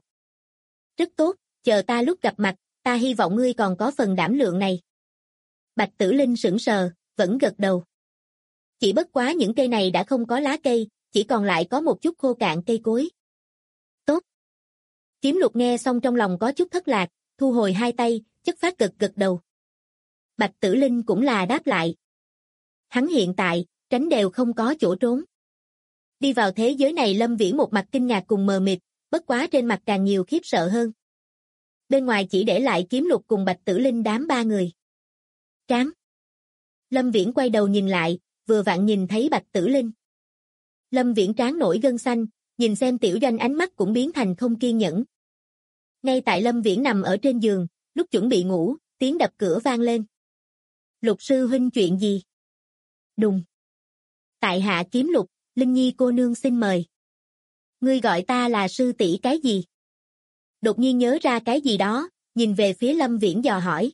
Rất tốt, chờ ta lúc gặp mặt, ta hy vọng ngươi còn có phần đảm lượng này. Bạch Tử Linh sững sờ, vẫn gật đầu. Chỉ bất quá những cây này đã không có lá cây, chỉ còn lại có một chút khô cạn cây cối. Tốt. Kiếm Lục nghe xong trong lòng có chút thất lạc, thu hồi 2 tay, chất phát gật gật đầu. Bạch Tử Linh cũng là đáp lại. Hắn hiện tại, tránh đều không có chỗ trốn. Đi vào thế giới này Lâm Viễn một mặt kinh ngạc cùng mờ mịt, bất quá trên mặt càng nhiều khiếp sợ hơn. Bên ngoài chỉ để lại Kiếm Lục cùng Bạch Tử Linh đám 3 người. Tráng. Lâm Viễn quay đầu nhìn lại, vừa vặn nhìn thấy Bạch Tử Linh. Lâm Viễn trán nổi gân xanh, nhìn xem Tiểu Doanh ánh mắt cũng biến thành không kiên nhẫn. Ngay tại Lâm Viễn nằm ở trên giường, lúc chuẩn bị ngủ, tiếng đập cửa vang lên. Lục sư huynh chuyện gì? Đùng. Tại hạ Kiếm Lục, Linh Nhi cô nương xin mời. Ngươi gọi ta là sư tỷ cái gì? Đột nhiên nhớ ra cái gì đó, nhìn về phía Lâm Viễn dò hỏi.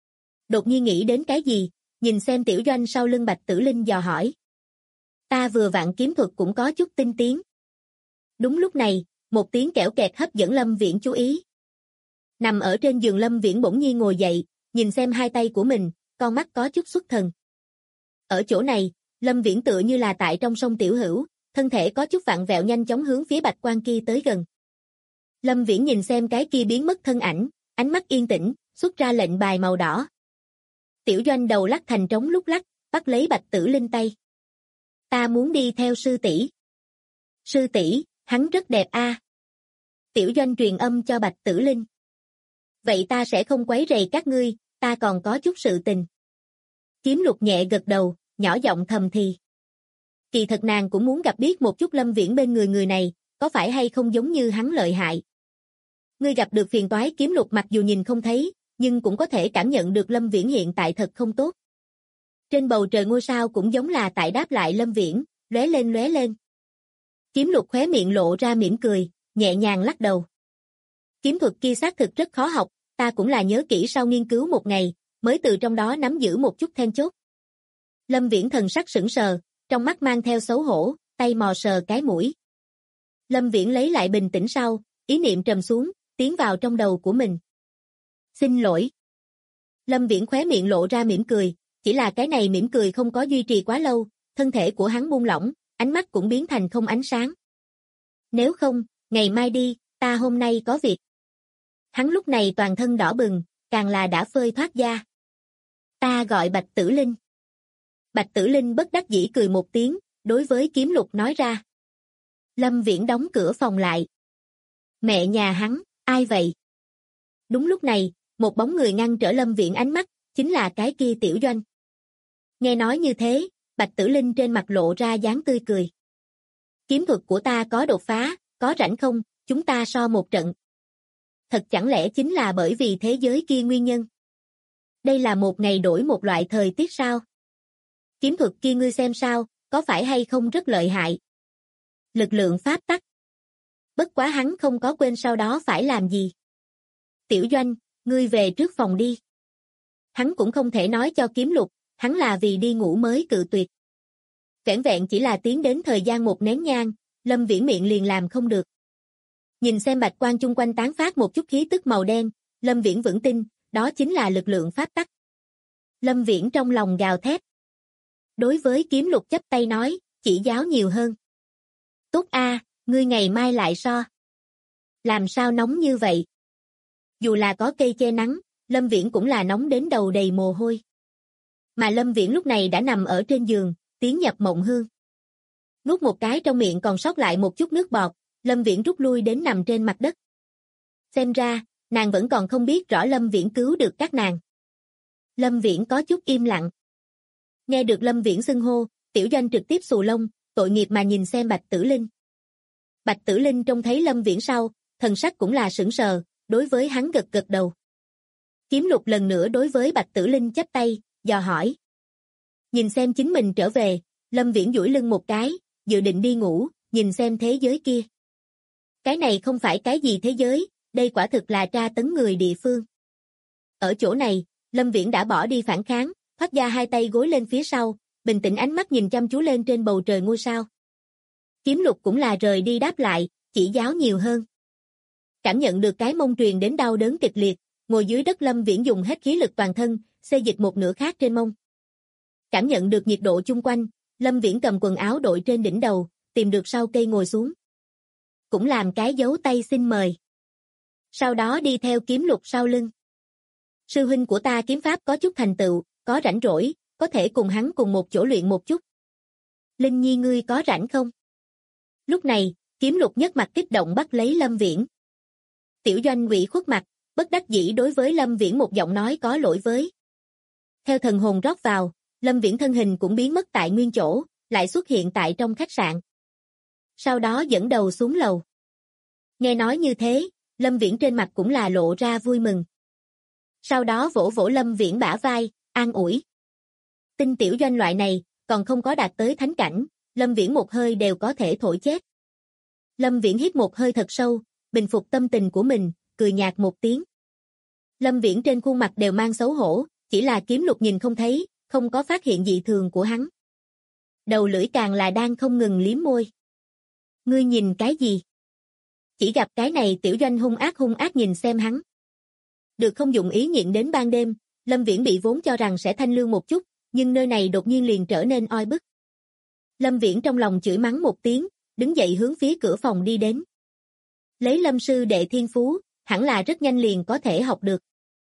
Đột nhiên nghĩ đến cái gì, nhìn xem Tiểu Doanh sau lưng Bạch Tử Linh dò hỏi. Ta vừa vặn kiếm thuật cũng có chút tinh tiến. Đúng lúc này, một tiếng kẽo kẹt hấp dẫn Lâm Viễn chú ý. Nằm ở trên giường Lâm Viễn bỗng nhiên ngồi dậy, nhìn xem 2 tay của mình, con mắt có chút xuất thần. Ở chỗ này, Lâm Viễn tựa như là tại trong sông Tiểu Hữu, thân thể có chút vặn vẹo nhanh chóng hướng phía bạch quan kia tới gần. Lâm Viễn nhìn xem cái kia biến mất thân ảnh, ánh mắt yên tĩnh, xuất ra lệnh bài màu đỏ. Tiểu Doanh đầu lắc thành trống lúc lắc, bắt lấy Bạch Tử Linh tay. Ta muốn đi theo sư tỷ. Sư tỷ, hắn rất đẹp a. Tiểu Doanh truyền âm cho Bạch Tử Linh. Vậy ta sẽ không quấy rầy các ngươi, ta còn có chút sự tình. Kiếm Lục nhẹ gật đầu, nhỏ giọng thầm thì. Kỳ thật nàng cũng muốn gặp biết một chút Lâm Viễn bên người này, có phải hay không giống như hắn lợi hại. Ngươi gặp được phiền toái. Kiếm Lục mặc dù nhìn không thấy, nhưng cũng có thể cảm nhận được Lâm Viễn hiện tại thật không tốt. Trên bầu trời ngôi sao cũng giống là tại đáp lại Lâm Viễn, lóe lên lóe lên. Kiếm Lục khóe miệng lộ ra mỉm cười, nhẹ nhàng lắc đầu. Kiếm thuật kia xác thực rất khó học, ta cũng là nhớ kỹ sau nghiên cứu một ngày, mới từ trong đó nắm giữ một chút then chốt. Lâm Viễn thần sắc sững sờ, trong mắt mang theo xấu hổ, tay mò sờ cái mũi. Lâm Viễn lấy lại bình tĩnh sau, ý niệm trầm xuống, tiến vào trong đầu của mình. Xin lỗi. Lâm Viễn khóe miệng lộ ra mỉm cười, chỉ là cái này mỉm cười không có duy trì quá lâu, thân thể của hắn buông lỏng, ánh mắt cũng biến thành không ánh sáng. Nếu không, ngày mai đi, ta hôm nay có việc. Hắn lúc này toàn thân đỏ bừng, càng là đã phơi thoát da. Ta gọi Bạch Tử Linh. Bạch Tử Linh bất đắc dĩ cười một tiếng, đối với Kiếm Lục nói ra. Lâm Viễn đóng cửa phòng lại. Mẹ nhà hắn, ai vậy? Đúng lúc này, một bóng người ngăn trở Lâm Viễn ánh mắt, chính là cái kia Tiểu Doanh. Nghe nói như thế, Bạch Tử Linh trên mặt lộ ra dáng tươi cười. Kiếm thuật của ta có đột phá, có rảnh không, chúng ta so một trận. Thật chẳng lẽ chính là bởi vì thế giới kia nguyên nhân? Đây là một ngày đổi một loại thời tiết sao? Kiếm thuật kia ngươi xem sao, có phải hay không rất lợi hại? Lực lượng pháp tắc. Bất quá hắn không có quên sau đó phải làm gì. Tiểu Doanh, ngươi về trước phòng đi. Hắn cũng không thể nói cho Kiếm Lục, hắn là vì đi ngủ mới cự tuyệt. Vẻn vẹn chỉ là tiến đến thời gian một nén nhang, Lâm Viễn miệng liền làm không được. Nhìn xem bạch quang chung quanh tán phát một chút khí tức màu đen, Lâm Viễn vững tin, đó chính là lực lượng pháp tắc. Lâm Viễn trong lòng gào thét. Đối với Kiếm Lục chắp tay nói, chỉ giáo nhiều hơn. Tốt a, ngươi ngày mai lại so. Làm sao nóng như vậy? Dù là có cây che nắng, Lâm Viễn cũng là nóng đến đầu đầy mồ hôi. Mà Lâm Viễn lúc này đã nằm ở trên giường, tiến nhập mộng hương. Nuốt một cái trong miệng còn sót lại một chút nước bọt, Lâm Viễn rút lui đến nằm trên mặt đất. Xem ra, nàng vẫn còn không biết rõ Lâm Viễn cứu được các nàng. Lâm Viễn có chút im lặng. Nghe được Lâm Viễn xưng hô, Tiểu Doanh trực tiếp xù lông, tội nghiệp mà nhìn xem Bạch Tử Linh. Bạch Tử Linh trông thấy Lâm Viễn sau, thần sắc cũng là sững sờ, đối với hắn gật gật đầu. Kiếm Lục lần nữa đối với Bạch Tử Linh chắp tay, dò hỏi. Nhìn xem chính mình trở về, Lâm Viễn duỗi lưng một cái, dự định đi ngủ, nhìn xem thế giới kia. Cái này không phải cái gì thế giới, đây quả thực là tra tấn người địa phương. Ở chỗ này, Lâm Viễn đã bỏ đi phản kháng, thoát ra hai tay gối lên phía sau, bình tĩnh ánh mắt nhìn chăm chú lên trên bầu trời ngôi sao. Kiếm Lục cũng là rời đi đáp lại, chỉ giáo nhiều hơn. Cảm nhận được cái mông truyền đến đau đớn kịch liệt, ngồi dưới đất Lâm Viễn dùng hết khí lực toàn thân, xê dịch một nửa khác trên mông. Cảm nhận được nhiệt độ chung quanh, Lâm Viễn cầm quần áo đội trên đỉnh đầu, tìm được sau cây ngồi xuống. Cũng làm cái dấu tay xin mời. Sau đó đi theo Kiếm Lục sau lưng. Sư huynh của ta kiếm pháp có chút thành tựu, có rảnh rỗi, có thể cùng hắn cùng một chỗ luyện một chút. Linh Nhi ngươi có rảnh không? Lúc này, Kiếm Lục nhất mặt kích động bắt lấy Lâm Viễn. Tiểu Doanh ủy khuất mặt, bất đắc dĩ đối với Lâm Viễn một giọng nói có lỗi với. Theo thần hồn rót vào, Lâm Viễn thân hình cũng biến mất tại nguyên chỗ, lại xuất hiện tại trong khách sạn. Sau đó dẫn đầu xuống lầu. Nghe nói như thế, Lâm Viễn trên mặt cũng là lộ ra vui mừng. Sau đó vỗ vỗ Lâm Viễn bả vai, an ủi. Tinh Tiểu Doanh loại này, còn không có đạt tới thánh cảnh, Lâm Viễn một hơi đều có thể thổi chết. Lâm Viễn hít một hơi thật sâu, bình phục tâm tình của mình, cười nhạt một tiếng. Lâm Viễn trên khuôn mặt đều mang xấu hổ, chỉ là Kiếm Lục nhìn không thấy, không có phát hiện dị thường của hắn. Đầu lưỡi càng là đang không ngừng liếm môi. Ngươi nhìn cái gì? Chỉ gặp cái này Tiểu Doanh hung ác nhìn xem hắn. Được không dụng ý nhịn đến ban đêm, Lâm Viễn bị vốn cho rằng sẽ thanh lương một chút, nhưng nơi này đột nhiên liền trở nên oi bức. Lâm Viễn trong lòng chửi mắng một tiếng, đứng dậy hướng phía cửa phòng đi đến. Lấy Lâm sư đệ thiên phú, hẳn là rất nhanh liền có thể học được.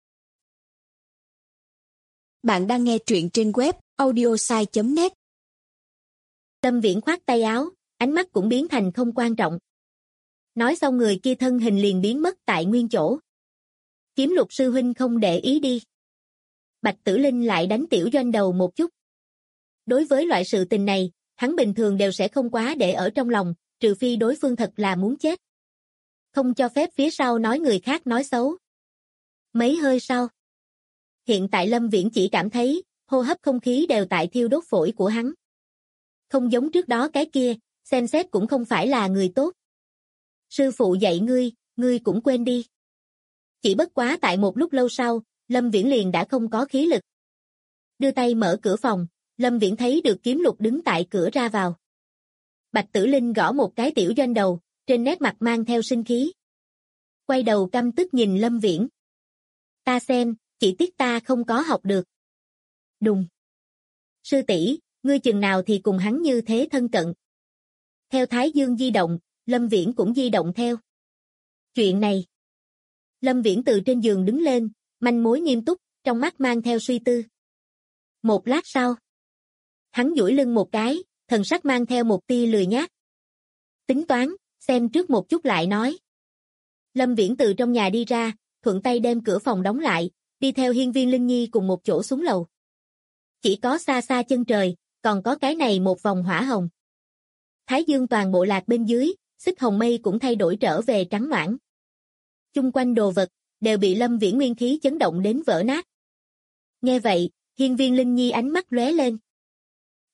Bạn đang nghe truyện trên web audiosai.net. Lâm Viễn khoát tay áo, ánh mắt cũng biến thành không quan trọng. Nói xong người kia thân hình liền biến mất tại nguyên chỗ. Kiếm Lục sư huynh không để ý đi. Bạch Tử Linh lại đánh Tiểu Doanh đầu một chút. Đối với loại sự tình này, hắn bình thường đều sẽ không quá để ở trong lòng, trừ phi đối phương thật là muốn chết. Không cho phép phía sau nói người khác nói xấu. Mấy hơi sau. Hiện tại Lâm Viễn chỉ cảm thấy, hô hấp không khí đều tại thiêu đốt phổi của hắn. Không giống trước đó cái kia, xem xét cũng không phải là người tốt. Sư phụ dạy ngươi cũng quên đi. Chỉ bất quá tại một lúc lâu sau, Lâm Viễn liền đã không có khí lực. Đưa tay mở cửa phòng, Lâm Viễn thấy được Kiếm Lục đứng tại cửa ra vào. Bạch Tử Linh gõ một cái Tiểu Doanh đầu, trên nét mặt mang theo sinh khí. Quay đầu căm tức nhìn Lâm Viễn. Ta xem, chỉ tiếc ta không có học được. Đùng. Sư tỷ, ngươi chừng nào thì cùng hắn như thế thân cận. Theo Thái Dương di động, Lâm Viễn cũng di động theo. Chuyện này. Lâm Viễn từ trên giường đứng lên, manh mối nghiêm túc, trong mắt mang theo suy tư. Một lát sau. Hắn duỗi lưng một cái, thần sắc mang theo một tia lười nhác. Tính toán, xem trước một chút lại nói. Lâm Viễn từ trong nhà đi ra, thuận tay đem cửa phòng đóng lại, đi theo Hiên Viên Linh Nhi cùng một chỗ xuống lầu. Chỉ có xa xa chân trời, còn có cái này một vòng hỏa hồng. Thái Dương toàn bộ lạc bên dưới, xích hồng mây cũng thay đổi trở về trắng noãn. Chung quanh đồ vật, đều bị Lâm Viễn nguyên khí chấn động đến vỡ nát. Nghe vậy, Hiên Viên Linh Nhi ánh mắt lóe lên.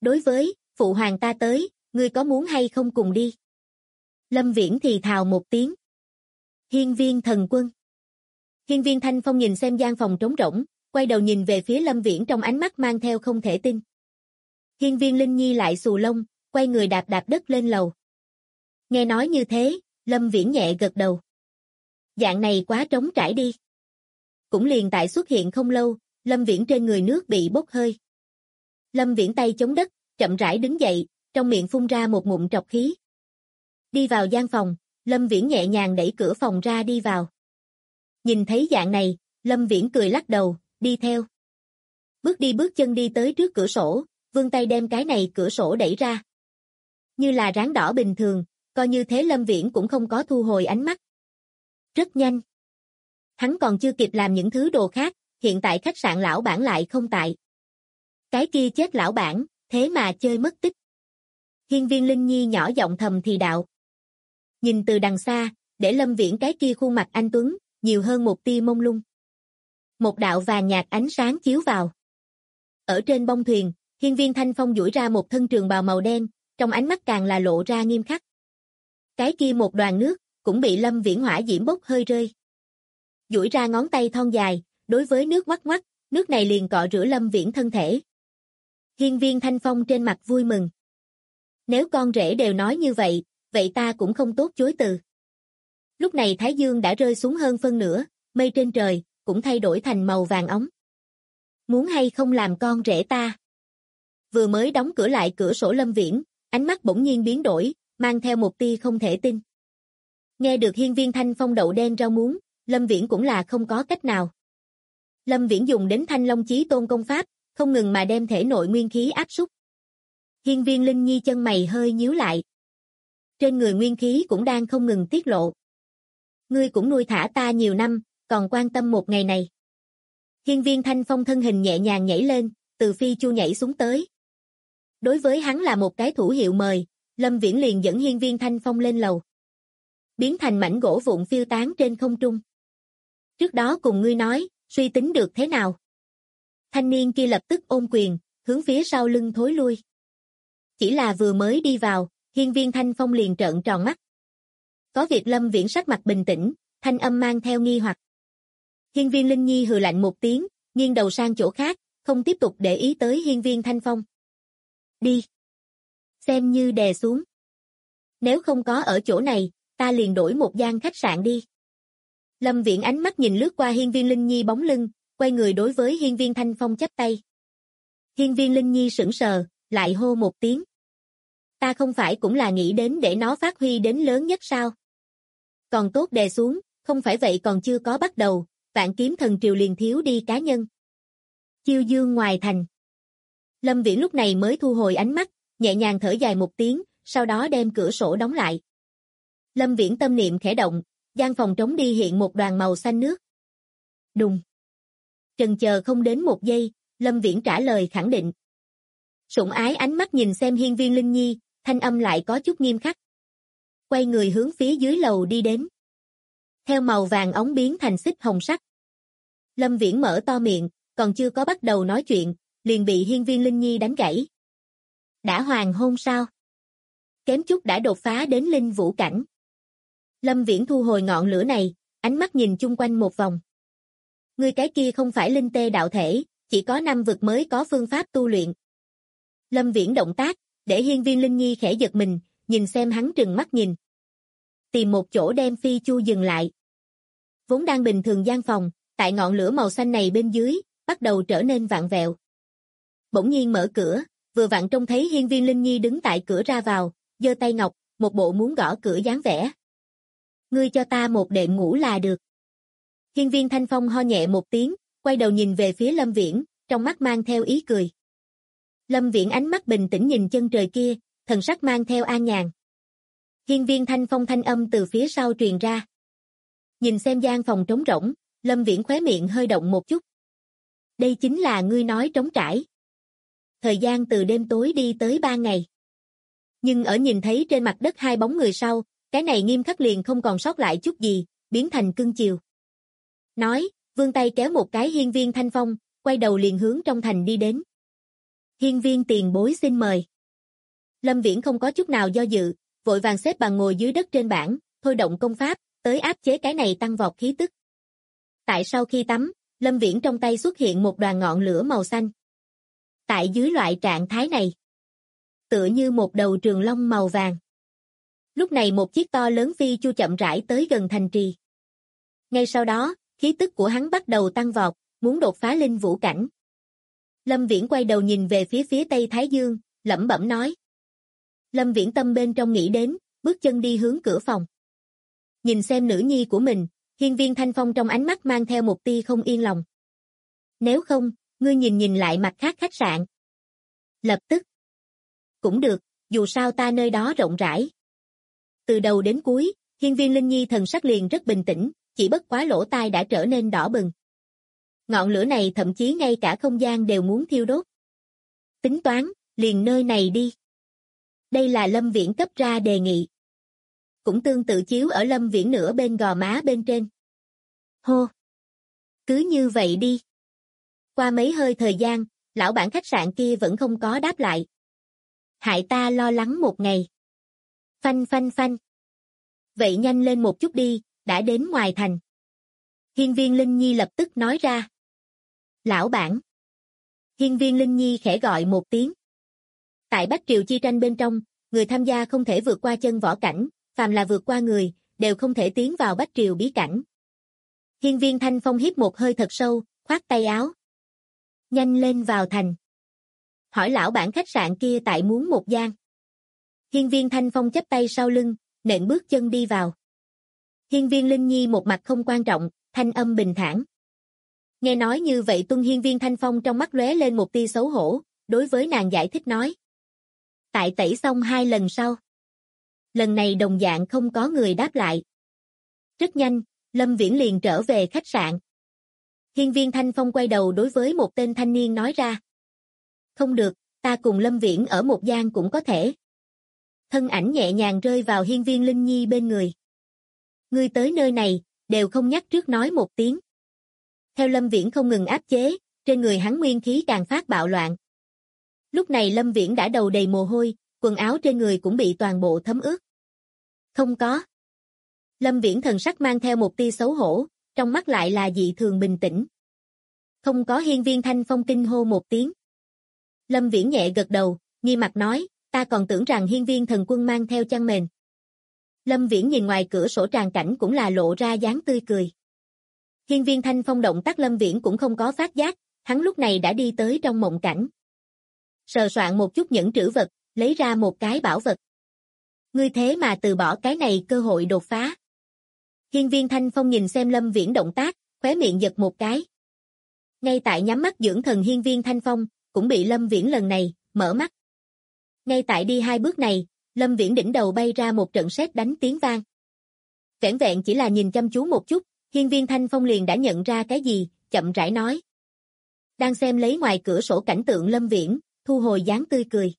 Đối với, phụ hoàng ta tới, ngươi có muốn hay không cùng đi? Lâm Viễn thì thào một tiếng. Hiên Viên thần quân. Hiên Viên Thanh Phong nhìn xem gian phòng trống rỗng, quay đầu nhìn về phía Lâm Viễn trong ánh mắt mang theo không thể tin. Hiên Viên Linh Nhi lại xù lông, quay người đạp đạp đất lên lầu. Nghe nói như thế, Lâm Viễn nhẹ gật đầu. Dạng này quá trống trải đi. Cũng liền tại xuất hiện không lâu, Lâm Viễn trên người nước bị bốc hơi. Lâm Viễn tay chống đất, chậm rãi đứng dậy, trong miệng phun ra một ngụm trọc khí. Đi vào gian phòng, Lâm Viễn nhẹ nhàng đẩy cửa phòng ra đi vào. Nhìn thấy dạng này, Lâm Viễn cười lắc đầu, đi theo. Bước đi bước chân đi tới trước cửa sổ, vươn tay đem cái này cửa sổ đẩy ra. Như là ráng đỏ bình thường, coi như thế Lâm Viễn cũng không có thu hồi ánh mắt. Rất nhanh. Hắn còn chưa kịp làm những thứ đồ khác, hiện tại khách sạn lão bản lại không tại. Cái kia chết lão bản, thế mà chơi mất tích. Hiên Viên Linh Nhi nhỏ giọng thầm thì đạo. Nhìn từ đằng xa, để Lâm Viễn cái kia khuôn mặt anh tuấn, nhiều hơn một tia mông lung. Một đạo vàng nhạt ánh sáng chiếu vào. Ở trên bông thuyền, Hiên Viên Thanh Phong duỗi ra một thân trường bào màu đen, trong ánh mắt càng là lộ ra nghiêm khắc. Cái kia một đoàn nước, cũng bị Lâm Viễn hỏa diễm bốc hơi rơi. Duỗi ra ngón tay thon dài, đối với nước ngoắc ngoắc, nước này liền cọ rửa Lâm Viễn thân thể. Hiên Viên Thanh Phong trên mặt vui mừng. Nếu con rể đều nói như vậy, vậy ta cũng không tốt chối từ. Lúc này Thái Dương đã rơi xuống hơn phân nửa, mây trên trời, cũng thay đổi thành màu vàng óng. Muốn hay không làm con rể ta? Vừa mới đóng cửa lại cửa sổ Lâm Viễn, ánh mắt bỗng nhiên biến đổi, mang theo một tia không thể tin. Nghe được Hiên Viên Thanh Phong đậu đen rau muống, Lâm Viễn cũng là không có cách nào. Lâm Viễn dùng đến Thanh Long Chí Tôn công pháp, không ngừng mà đem thể nội nguyên khí áp súc. Hiên Viên Linh Nhi chân mày hơi nhíu lại. Trên người nguyên khí cũng đang không ngừng tiết lộ. Ngươi cũng nuôi thả ta nhiều năm, còn quan tâm một ngày này. Hiên Viên Thanh Phong thân hình nhẹ nhàng nhảy lên, từ phi chu nhảy xuống tới. Đối với hắn là một cái thủ hiệu mời, Lâm Viễn liền dẫn Hiên Viên Thanh Phong lên lầu. Biến thành mảnh gỗ vụn phiêu tán trên không trung. Trước đó cùng ngươi nói, suy tính được thế nào? Thanh niên kia lập tức ôm quyền, hướng phía sau lưng thối lui. Chỉ là vừa mới đi vào, Hiên Viên Thanh Phong liền trợn tròn mắt. Có việc Lâm Viễn sắc mặt bình tĩnh, thanh âm mang theo nghi hoặc. Hiên Viên Linh Nhi hừ lạnh một tiếng, nghiêng đầu sang chỗ khác, không tiếp tục để ý tới Hiên Viên Thanh Phong. Đi. Xem như đè xuống. Nếu không có ở chỗ này, ta liền đổi một gian khách sạn đi. Lâm Viễn ánh mắt nhìn lướt qua Hiên Viên Linh Nhi bóng lưng, quay người đối với Hiên Viên Thanh Phong chắp tay. Hiên Viên Linh Nhi sững sờ, lại hô một tiếng. Ta không phải cũng là nghĩ đến để nó phát huy đến lớn nhất sao? Còn tốt đè xuống, không phải vậy còn chưa có bắt đầu, Vạn Kiếm Thần Triều liền thiếu đi cá nhân. Chiêu dương ngoài thành. Lâm Viễn lúc này mới thu hồi ánh mắt, nhẹ nhàng thở dài một tiếng, sau đó đem cửa sổ đóng lại. Lâm Viễn tâm niệm khẽ động, gian phòng trống đi hiện một đoàn màu xanh nước. Đùng. Chần chờ không đến một giây, Lâm Viễn trả lời khẳng định. Sủng ái ánh mắt nhìn xem Hiên Viên Linh Nhi, thanh âm lại có chút nghiêm khắc. Quay người hướng phía dưới lầu đi đến. Theo màu vàng óng biến thành xích hồng sắc. Lâm Viễn mở to miệng, còn chưa có bắt đầu nói chuyện, liền bị Hiên Viên Linh Nhi đánh gãy. Đã hoàng hôn sao? Kém chút đã đột phá đến linh vũ cảnh. Lâm Viễn thu hồi ngọn lửa này, ánh mắt nhìn chung quanh một vòng. Ngươi cái kia không phải linh tê đạo thể, chỉ có 5 vực mới có phương pháp tu luyện. Lâm Viễn động tác, để Hiên Viên Linh Nhi khẽ giật mình, nhìn xem hắn trừng mắt nhìn. Tìm một chỗ đem phi chu dừng lại. Vốn đang bình thường gian phòng, tại ngọn lửa màu xanh này bên dưới, bắt đầu trở nên vặn vẹo. Bỗng nhiên mở cửa, vừa vặn trông thấy Hiên Viên Linh Nhi đứng tại cửa ra vào, giơ tay ngọc, một bộ muốn gõ cửa dáng vẻ. Ngươi cho ta một đệm ngủ là được. Hiên Viên Thanh Phong ho nhẹ một tiếng, quay đầu nhìn về phía Lâm Viễn, trong mắt mang theo ý cười. Lâm Viễn ánh mắt bình tĩnh nhìn chân trời kia, thần sắc mang theo an nhàn. Hiên Viên Thanh Phong thanh âm từ phía sau truyền ra. Nhìn xem gian phòng trống rỗng, Lâm Viễn khóe miệng hơi động một chút. Đây chính là ngươi nói trống trải. Thời gian từ đêm tối đi tới 3 ngày. Nhưng ở nhìn thấy trên mặt đất 2 bóng người sau, cái này nghiêm khắc liền không còn sót lại chút gì, biến thành cưng chiều. Nói, vươn tay kéo một cái Hiên Viên Thanh Phong, quay đầu liền hướng trong thành đi đến. Hiên viên tiền bối xin mời. Lâm Viễn không có chút nào do dự, vội vàng xếp bằng ngồi dưới đất trên bảng, thôi động công pháp, tới áp chế cái này tăng vọt khí tức. Tại sau khi tắm, Lâm Viễn trong tay xuất hiện một đoàn ngọn lửa màu xanh. Tại dưới loại trạng thái này, tựa như một đầu trường long màu vàng. Lúc này một chiếc to lớn phi chu chậm rãi tới gần thành trì. Ngay sau đó, khí tức của hắn bắt đầu tăng vọt, muốn đột phá linh vũ cảnh. Lâm Viễn quay đầu nhìn về phía Tây Thái Dương, lẩm bẩm nói. Lâm Viễn tâm bên trong nghĩ đến, bước chân đi hướng cửa phòng. Nhìn xem nữ nhi của mình, Hiên viên Thanh Phong trong ánh mắt mang theo một tia không yên lòng. Nếu không, ngươi nhìn lại mặt khác khách sạn. Lập tức. Cũng được, dù sao ta nơi đó rộng rãi. Từ đầu đến cuối, Hiên viên Linh Nhi thần sắc liền rất bình tĩnh, chỉ bất quá lỗ tai đã trở nên đỏ bừng. Ngọn lửa này thậm chí ngay cả không gian đều muốn thiêu đốt. Tính toán, liền nơi này đi. Đây là Lâm Viễn cấp ra đề nghị. Cũng tương tự chiếu ở Lâm Viễn nửa bên gò má bên trên. Hô! Cứ như vậy đi. Qua mấy hơi thời gian, lão bản khách sạn kia vẫn không có đáp lại. Hại ta lo lắng một ngày. Phanh phanh phanh. Vậy nhanh lên một chút đi, đã đến ngoài thành. Hiên viên Linh Nhi lập tức nói ra. Lão bản. Hiên viên Linh Nhi khẽ gọi một tiếng. Tại Bách Triều chi tranh bên trong, người tham gia không thể vượt qua chân võ cảnh, phàm là vượt qua người, đều không thể tiến vào Bách Triều bí cảnh. Hiên viên Thanh Phong hít một hơi thật sâu, khoát tay áo. Nhanh lên vào thành. Hỏi lão bản khách sạn kia tại muốn một gian. Hiên viên Thanh Phong chắp tay sau lưng, nện bước chân đi vào. Hiên viên Linh Nhi một mặt không quan trọng, thanh âm bình thản. Nghe nói như vậy Tuân Hiên viên Thanh Phong trong mắt lóe lên một tia xấu hổ, đối với nàng giải thích nói. Tại tẩy xong 2 lần sau. Lần này đồng dạng không có người đáp lại. Rất nhanh, Lâm Viễn liền trở về khách sạn. Hiên viên Thanh Phong quay đầu đối với một tên thanh niên nói ra. Không được, ta cùng Lâm Viễn ở một gian cũng có thể. Thân ảnh nhẹ nhàng rơi vào hiên viên Linh Nhi bên người. Ngươi tới nơi này, đều không nhắc trước nói một tiếng. Theo Lâm Viễn không ngừng áp chế, trên người hắn nguyên khí càng phát bạo loạn. Lúc này Lâm Viễn đã đầu đầy mồ hôi, quần áo trên người cũng bị toàn bộ thấm ướt. Không có. Lâm Viễn thần sắc mang theo một tia xấu hổ, trong mắt lại là dị thường bình tĩnh. Không có hiên viên Thanh Phong kinh hô một tiếng. Lâm Viễn nhẹ gật đầu, nghi mặt nói, ta còn tưởng rằng hiên viên thần quân mang theo chăn mền. Lâm Viễn nhìn ngoài cửa sổ tràn cảnh cũng là lộ ra dáng tươi cười. Hiên viên Thanh Phong động tác Lâm Viễn cũng không có phát giác, hắn lúc này đã đi tới trong mộng cảnh. Sờ soạn một chút nhẫn trữ vật, lấy ra một cái bảo vật. Ngươi thế mà từ bỏ cái này cơ hội đột phá. Hiên viên Thanh Phong nhìn xem Lâm Viễn động tác, khóe miệng giật một cái. Ngay tại nhắm mắt dưỡng thần hiên viên Thanh Phong, cũng bị Lâm Viễn lần này, mở mắt. Ngay tại đi 2 bước này, Lâm Viễn đỉnh đầu bay ra một trận sét đánh tiếng vang. Vẻn vẹn chỉ là nhìn chăm chú một chút, hiên viên Thanh Phong liền đã nhận ra cái gì, chậm rãi nói. Đang xem lấy ngoài cửa sổ cảnh tượng Lâm Viễn, thu hồi dáng tươi cười.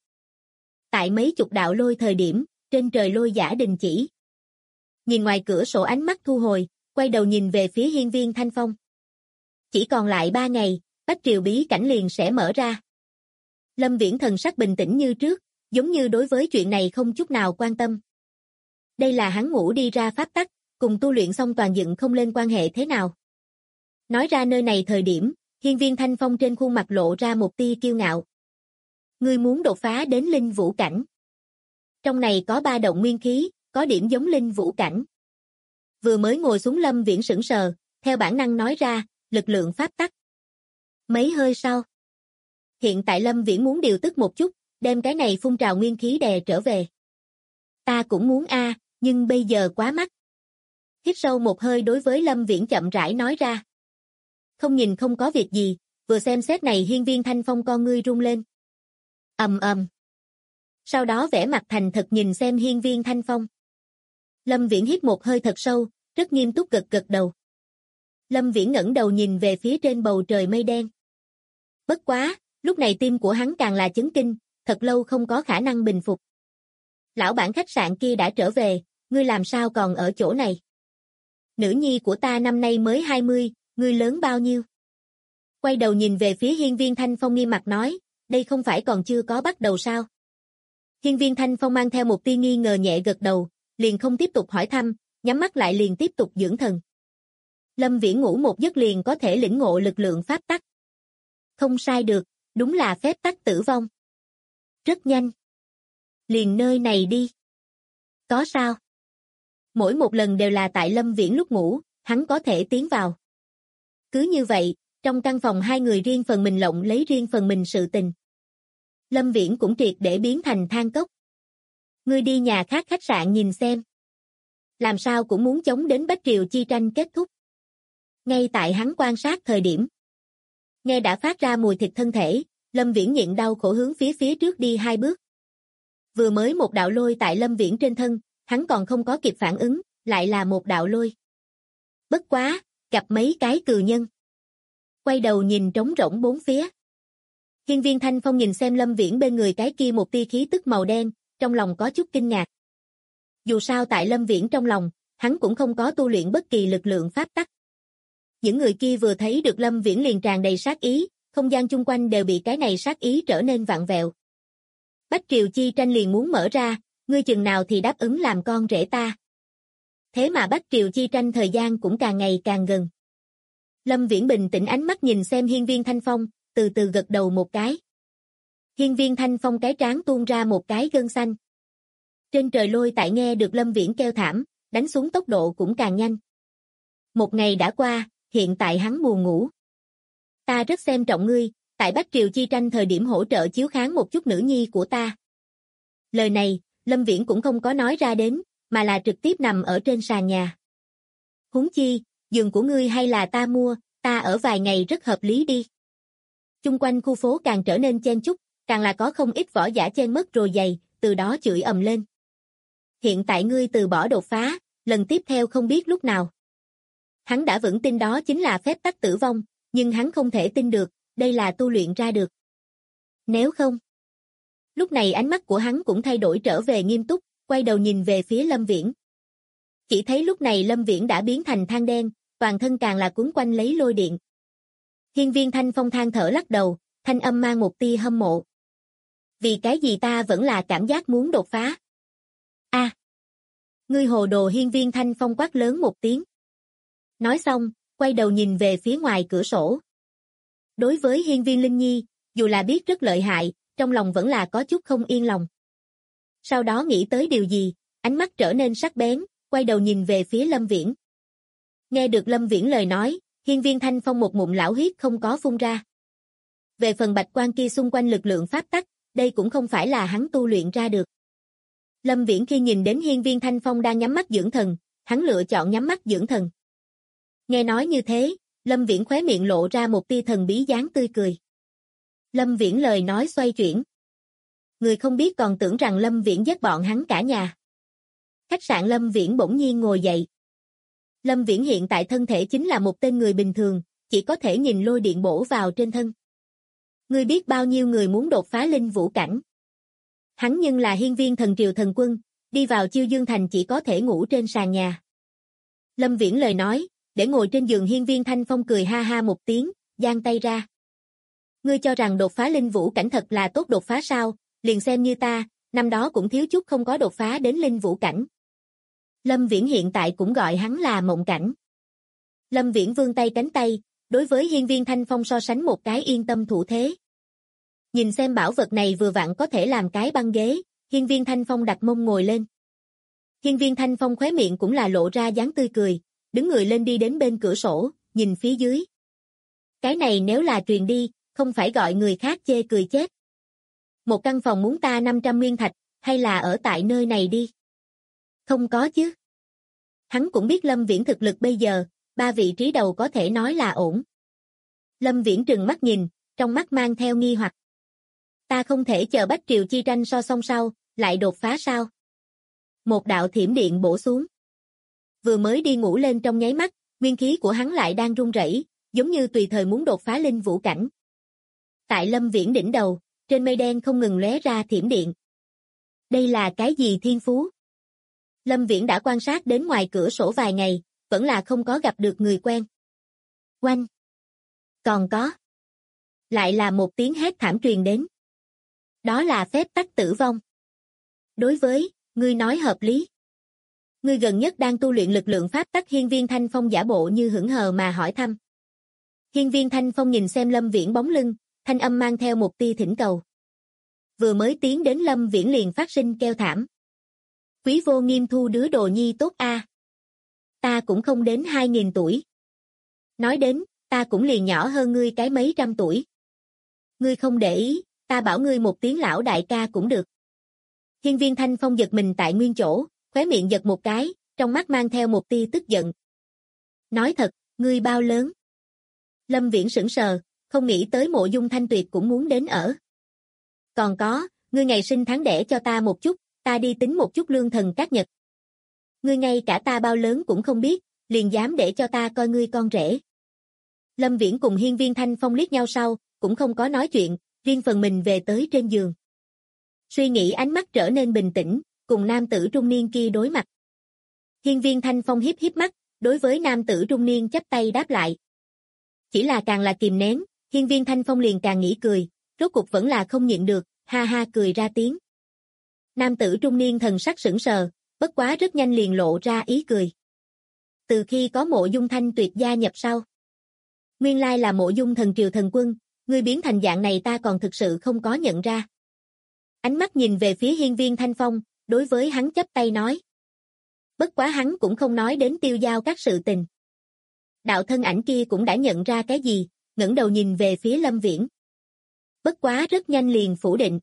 Tại mấy chục đạo lôi thời điểm, trên trời lôi giả đình chỉ. Nhìn ngoài cửa sổ ánh mắt thu hồi, quay đầu nhìn về phía hiên viên Thanh Phong. Chỉ còn lại 3 ngày, Bách Triều bí cảnh liền sẽ mở ra. Lâm Viễn thần sắc bình tĩnh như trước, giống như đối với chuyện này không chút nào quan tâm. Đây là hắn ngủ đi ra pháp tắc, cùng tu luyện xong toàn dựng không lên quan hệ thế nào. Nói ra nơi này thời điểm, hiên viên Thanh Phong trên khuôn mặt lộ ra một tia kiêu ngạo. Ngươi muốn đột phá đến linh vũ cảnh. Trong này có 3 động nguyên khí, có điểm giống linh vũ cảnh. Vừa mới ngồi xuống Lâm Viễn sững sờ, theo bản năng nói ra, lực lượng pháp tắc. Mấy hơi sau. Hiện tại Lâm Viễn muốn điều tức một chút, đem cái này phun trào nguyên khí đè trở về. Ta cũng muốn nhưng bây giờ quá mắc. Hít sâu một hơi đối với Lâm Viễn chậm rãi nói ra. Không nhìn không có việc gì, vừa xem xét này hiên viên Thanh Phong con ngươi rung lên. Ầm ầm. Sau đó vẻ mặt thành thật nhìn xem hiên viên Thanh Phong. Lâm Viễn hít một hơi thật sâu, rất nghiêm túc gật gật đầu. Lâm Viễn ngẩng đầu nhìn về phía trên bầu trời mây đen. Bất quá, lúc này tim của hắn càng là chấn kinh, thật lâu không có khả năng bình phục. Lão bản khách sạn kia đã trở về, ngươi làm sao còn ở chỗ này? Nữ nhi của ta năm nay mới 20, ngươi lớn bao nhiêu? Quay đầu nhìn về phía hiên viên Thanh Phong nghiêm mặt nói, đây không phải còn chưa có bắt đầu sao? Hiên Viên Thanh Phong mang theo một tia nghi ngờ nhẹ gật đầu, liền không tiếp tục hỏi thăm, nhắm mắt lại liền tiếp tục dưỡng thần. Lâm Viễn ngủ một giấc liền có thể lĩnh ngộ lực lượng pháp tắc. Không sai được, đúng là phép tắc tử vong. Rất nhanh. Liền nơi này đi. Có sao? Mỗi một lần đều là tại Lâm Viễn lúc ngủ, hắn có thể tiến vào. Cứ như vậy, trong căn phòng hai người riêng phần mình lộng lấy riêng phần mình sự tình. Lâm Viễn cũng triệt để biến thành than cốc. Ngươi đi nhà khác khách sạn nhìn xem. Làm sao cũng muốn chống đến Bách Triều chi tranh kết thúc. Ngay tại hắn quan sát thời điểm. Nghe đã phát ra mùi thịt thân thể, Lâm Viễn nhịn đau khổ hướng phía trước đi 2 bước. Vừa mới một đạo lôi tại Lâm Viễn trên thân, hắn còn không có kịp phản ứng, lại là một đạo lôi. Bất quá, gặp mấy cái cừu nhân. Quay đầu nhìn trống rỗng bốn phía. Hiên Viên Thanh Phong nhìn xem Lâm Viễn bên người cái kia một tia khí tức màu đen, trong lòng có chút kinh ngạc. Dù sao tại Lâm Viễn trong lòng, hắn cũng không có tu luyện bất kỳ lực lượng pháp tắc. Những người kia vừa thấy được Lâm Viễn liền tràn đầy sát ý, không gian chung quanh đều bị cái này sát ý trở nên vặn vẹo. Bách Triều chi tranh liền muốn mở ra, ngươi chừng nào thì đáp ứng làm con rể ta. Thế mà Bách Triều chi tranh thời gian cũng càng ngày càng gần. Lâm Viễn bình tĩnh ánh mắt nhìn xem Hiên Viên Thanh Phong, từ từ gật đầu một cái. Hiên Viên Thanh Phong cái trán tuôn ra một cái gân xanh. Trên trời lôi tại nghe được Lâm Viễn kêu thảm, đánh xuống tốc độ cũng càng nhanh. Một ngày đã qua, hiện tại hắn buồn ngủ. Ta rất xem trọng ngươi, tại Bách Triều chi tranh thời điểm hỗ trợ chiếu kháng một chút nữ nhi của ta. Lời này, Lâm Viễn cũng không có nói ra đến, mà là trực tiếp nằm ở trên sàn nhà. Huống chi, giường của ngươi hay là ta mua, ta ở vài ngày rất hợp lý đi. Chung quanh khu phố càng trở nên chen chúc, càng là có không ít võ giả chen mất rồi giày, từ đó chửi ầm lên. Hiện tại ngươi từ bỏ đột phá, lần tiếp theo không biết lúc nào. Hắn đã vững tin đó chính là phép tắc tử vong, nhưng hắn không thể tin được, đây là tu luyện ra được. Nếu không. Lúc này ánh mắt của hắn cũng thay đổi trở về nghiêm túc, quay đầu nhìn về phía Lâm Viễn. Chỉ thấy lúc này Lâm Viễn đã biến thành than đen, toàn thân càng là cuốn quanh lấy lôi điện. Hiên Viên Thanh Phong than thở lắc đầu, thanh âm mang một tia hâm mộ. Vì cái gì ta vẫn là cảm giác muốn đột phá? A, ngươi hồ đồ! Hiên Viên Thanh Phong quát lớn một tiếng. Nói xong, quay đầu nhìn về phía ngoài cửa sổ. Đối với Hiên Viên Linh Nhi, dù là biết rất lợi hại, trong lòng vẫn là có chút không yên lòng. Sau đó nghĩ tới điều gì, ánh mắt trở nên sắc bén, quay đầu nhìn về phía Lâm Viễn. Nghe được Lâm Viễn lời nói, Hiên Viên Thanh Phong một ngụm lão huyết không có phun ra. Về phần bạch quan kia xung quanh lực lượng pháp tắc, đây cũng không phải là hắn tu luyện ra được. Lâm Viễn khi nhìn đến Hiên Viên Thanh Phong đang nhắm mắt dưỡng thần, hắn lựa chọn nhắm mắt dưỡng thần. Nghe nói như thế, Lâm Viễn khóe miệng lộ ra một tia thần bí dáng tươi cười. Lâm Viễn lời nói xoay chuyển. Người không biết còn tưởng rằng Lâm Viễn giết bọn hắn cả nhà. Khách sạn Lâm Viễn bỗng nhiên ngồi dậy. Lâm Viễn hiện tại thân thể chính là một tên người bình thường, chỉ có thể nhìn lôi điện bổ vào trên thân. Ngươi biết bao nhiêu người muốn đột phá linh vũ cảnh. Hắn nhưng là hiên viên thần triều thần quân, đi vào Chiêu Dương Thành chỉ có thể ngủ trên sàn nhà. Lâm Viễn lời nói, để ngồi trên giường Hiên Viên Thanh Phong cười ha ha một tiếng, giang tay ra. Ngươi cho rằng đột phá linh vũ cảnh thật là tốt đột phá sao, liền xem như ta, năm đó cũng thiếu chút không có đột phá đến linh vũ cảnh. Lâm Viễn hiện tại cũng gọi hắn là mộng cảnh. Lâm Viễn vươn tay cánh tay, đối với Hiên Viên Thanh Phong so sánh một cái yên tâm thủ thế. Nhìn xem bảo vật này vừa vặn có thể làm cái băng ghế, Hiên Viên Thanh Phong đặt mông ngồi lên. Hiên Viên Thanh Phong khóe miệng cũng là lộ ra dáng tươi cười, đứng người lên đi đến bên cửa sổ, nhìn phía dưới. Cái này nếu là truyền đi, không phải gọi người khác chê cười chết. Một căn phòng muốn ta 500 nguyên thạch, hay là ở tại nơi này đi? Không có chứ. Hắn cũng biết Lâm Viễn thực lực bây giờ, 3 vị trí đầu có thể nói là ổn. Lâm Viễn trừng mắt nhìn, trong mắt mang theo nghi hoặc. Ta không thể chờ Bách Triều chi tranh so xong sau, lại đột phá sao? Một đạo thiểm điện bổ xuống. Vừa mới đi ngủ lên trong nháy mắt, nguyên khí của hắn lại đang run rẩy, giống như tùy thời muốn đột phá linh vũ cảnh. Tại Lâm Viễn đỉnh đầu, trên mây đen không ngừng lóe ra thiểm điện. Đây là cái gì thiên phú? Lâm Viễn đã quan sát đến ngoài cửa sổ vài ngày, vẫn là không có gặp được người quen. Oanh! Còn có. Lại là một tiếng hét thảm truyền đến. Đó là phép tắc tử vong. Đối với, ngươi nói hợp lý. Ngươi gần nhất đang tu luyện lực lượng pháp tắc. Hiên Viên Thanh Phong giả bộ như hững hờ mà hỏi thăm. Hiên Viên Thanh Phong nhìn xem Lâm Viễn bóng lưng, thanh âm mang theo một tia thỉnh cầu. Vừa mới tiến đến Lâm Viễn liền phát sinh kêu thảm. Quý vô Nghiêm thu đứa đồ nhi tốt a. Ta cũng không đến 2000 tuổi. Nói đến, ta cũng liền nhỏ hơn ngươi cái mấy trăm tuổi. Ngươi không để ý, ta bảo ngươi một tiếng lão đại ca cũng được. Hiên Viên Thanh Phong giật mình tại nguyên chỗ, khóe miệng giật một cái, trong mắt mang theo một tia tức giận. Nói thật, ngươi bao lớn? Lâm Viễn sững sờ, không nghĩ tới Mộ Dung Thanh Tuyệt cũng muốn đến ở. Còn có, ngươi ngày sinh tháng đẻ cho ta một chút, ta đi tính một chút lương thần các nhật. Ngươi ngay cả ta bao lớn cũng không biết, liền dám để cho ta coi ngươi con rể. Lâm Viễn cùng Hiên Viên Thanh Phong liếc nhau sau, cũng không có nói chuyện, riêng phần mình về tới trên giường. Suy nghĩ ánh mắt trở nên bình tĩnh, cùng nam tử trung niên kia đối mặt. Hiên Viên Thanh Phong hiếp hiếp mắt, đối với nam tử trung niên chắp tay đáp lại. Chỉ là càng là kìm nén, Hiên Viên Thanh Phong liền càng nghĩ cười, rốt cục vẫn là không nhịn được, ha ha cười ra tiếng. Nam tử trung niên thần sắc sững sờ, bất quá rất nhanh liền lộ ra ý cười. Từ khi có Mộ Dung Thanh Tuyệt gia nhập sau, nguyên lai là Mộ Dung thần triều thần quân, ngươi biến thành dạng này ta còn thực sự không có nhận ra. Ánh mắt nhìn về phía Hiên Viên Thanh Phong, đối với hắn chắp tay nói. Bất quá hắn cũng không nói đến tiêu giao các sự tình. Đạo thân ảnh kia cũng đã nhận ra cái gì, ngẩng đầu nhìn về phía Lâm Viễn. Bất quá rất nhanh liền phủ định.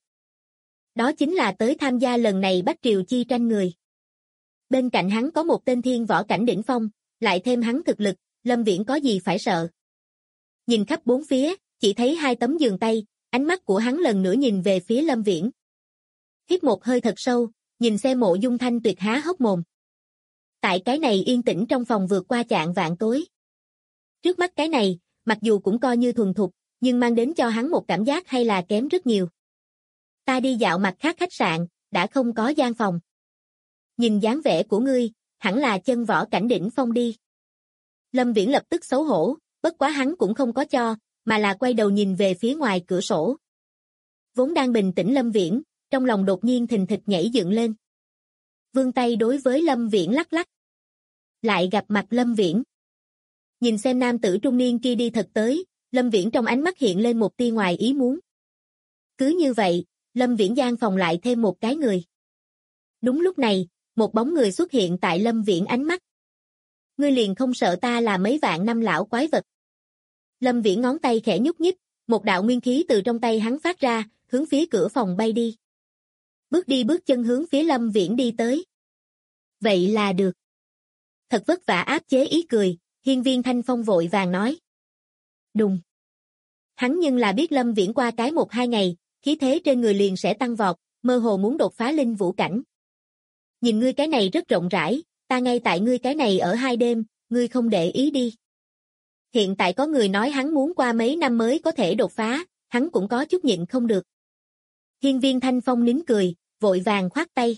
Đó chính là tới tham gia lần này Bách Triều chi tranh người. Bên cạnh hắn có một tên thiên võ cảnh đỉnh phong, lại thêm hắn thực lực, Lâm Viễn có gì phải sợ. Nhìn khắp bốn phía, chỉ thấy hai tấm giường tay, ánh mắt của hắn lần nữa nhìn về phía Lâm Viễn. Hít một hơi thật sâu, nhìn xem Mộ Dung Thanh Tuyệt há hốc mồm. Tại cái này yên tĩnh trong phòng vượt qua chạng vạn tối. Trước mắt cái này, mặc dù cũng coi như thuần thục, nhưng mang đến cho hắn một cảm giác hay là kém rất nhiều. Ta đi dạo mặt khác khách sạn, đã không có gian phòng. Nhìn dáng vẻ của ngươi, hẳn là chân võ cảnh đỉnh phong đi. Lâm Viễn lập tức xấu hổ, bất quá hắn cũng không có cho, mà là quay đầu nhìn về phía ngoài cửa sổ. Vốn đang bình tĩnh Lâm Viễn, trong lòng đột nhiên thình thịch nhảy dựng lên. Vươn tay đối với Lâm Viễn lắc lắc. Lại gặp mặt Lâm Viễn. Nhìn xem nam tử trung niên kia đi thật tới, Lâm Viễn trong ánh mắt hiện lên một tia ngoài ý muốn. Cứ như vậy, Lâm Viễn gian phòng lại thêm một cái người. Đúng lúc này, một bóng người xuất hiện tại Lâm Viễn ánh mắt. Ngươi liền không sợ ta là mấy vạn năm lão quái vật. Lâm Viễn ngón tay khẽ nhúc nhích, một đạo nguyên khí từ trong tay hắn phát ra, hướng phía cửa phòng bay đi. Bước đi bước chân hướng phía Lâm Viễn đi tới. Vậy là được. Thật vất vả áp chế ý cười, Hiên Viên Thanh Phong vội vàng nói. Đùng. Hắn nhưng là biết Lâm Viễn qua cái 1-2 ngày, khí thế trên người liền sẽ tăng vọt, mơ hồ muốn đột phá linh vũ cảnh. Nhìn ngươi cái này rất rộng rãi, ta ngay tại ngươi cái này ở 2 đêm, ngươi không để ý đi. Hiện tại có người nói hắn muốn qua mấy năm mới có thể đột phá, hắn cũng có chút nhịn không được. Hiên Viên Thanh Phong nín cười, vội vàng khoát tay.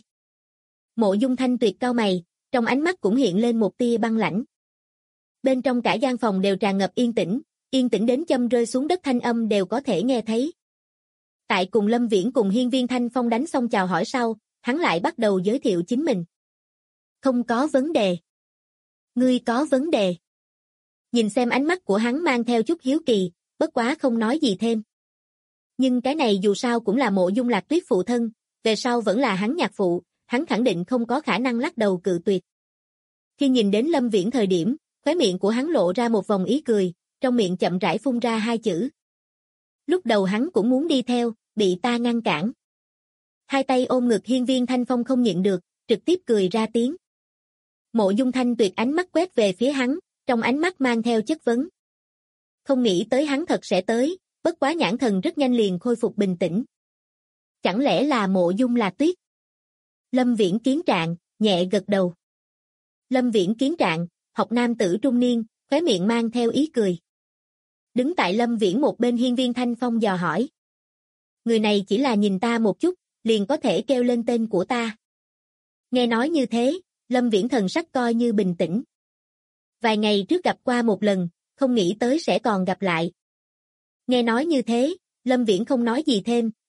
Mộ Dung Thanh Tuyệt cau mày, trong ánh mắt cũng hiện lên một tia băng lãnh. Bên trong cả gian phòng đều tràn ngập yên tĩnh đến châm rơi xuống đất thanh âm đều có thể nghe thấy. Tại cùng Lâm Viễn cùng Hiên Viên Thanh Phong đánh xong chào hỏi sau, hắn lại bắt đầu giới thiệu chính mình. Không có vấn đề. Ngươi có vấn đề. Nhìn xem ánh mắt của hắn mang theo chút hiếu kỳ, bất quá không nói gì thêm. Nhưng cái này dù sao cũng là Mộ Dung Lạc Tuyết phụ thân, về sau vẫn là hắn nhạc phụ, hắn khẳng định không có khả năng lắc đầu cự tuyệt. Khi nhìn đến Lâm Viễn thời điểm, khóe miệng của hắn lộ ra một vòng ý cười, trong miệng chậm rãi phun ra 2 chữ. Lúc đầu hắn cũng muốn đi theo, bị ta ngăn cản. Hai tay ôm ngực Hiên Viên Thanh Phong không nhịn được, trực tiếp cười ra tiếng. Mộ Dung Thanh Tuyệt ánh mắt quét về phía hắn, trong ánh mắt mang theo chất vấn. Không nghĩ tới hắn thật sẽ tới, bất quá nhãn thần rất nhanh liền khôi phục bình tĩnh. Chẳng lẽ là Mộ Dung Lạc Tuyết? Lâm Viễn kiến trạng, nhẹ gật đầu. Lâm Viễn kiến trạng, học nam tử trung niên, khóe miệng mang theo ý cười. Đứng tại Lâm Viễn một bên Hiên Viên Thanh Phong dò hỏi. Người này chỉ là nhìn ta một chút, liền có thể kêu lên tên của ta. Nghe nói như thế, Lâm Viễn thần sắc coi như bình tĩnh. Vài ngày trước gặp qua một lần, không nghĩ tới sẽ còn gặp lại. Nghe nói như thế, Lâm Viễn không nói gì thêm,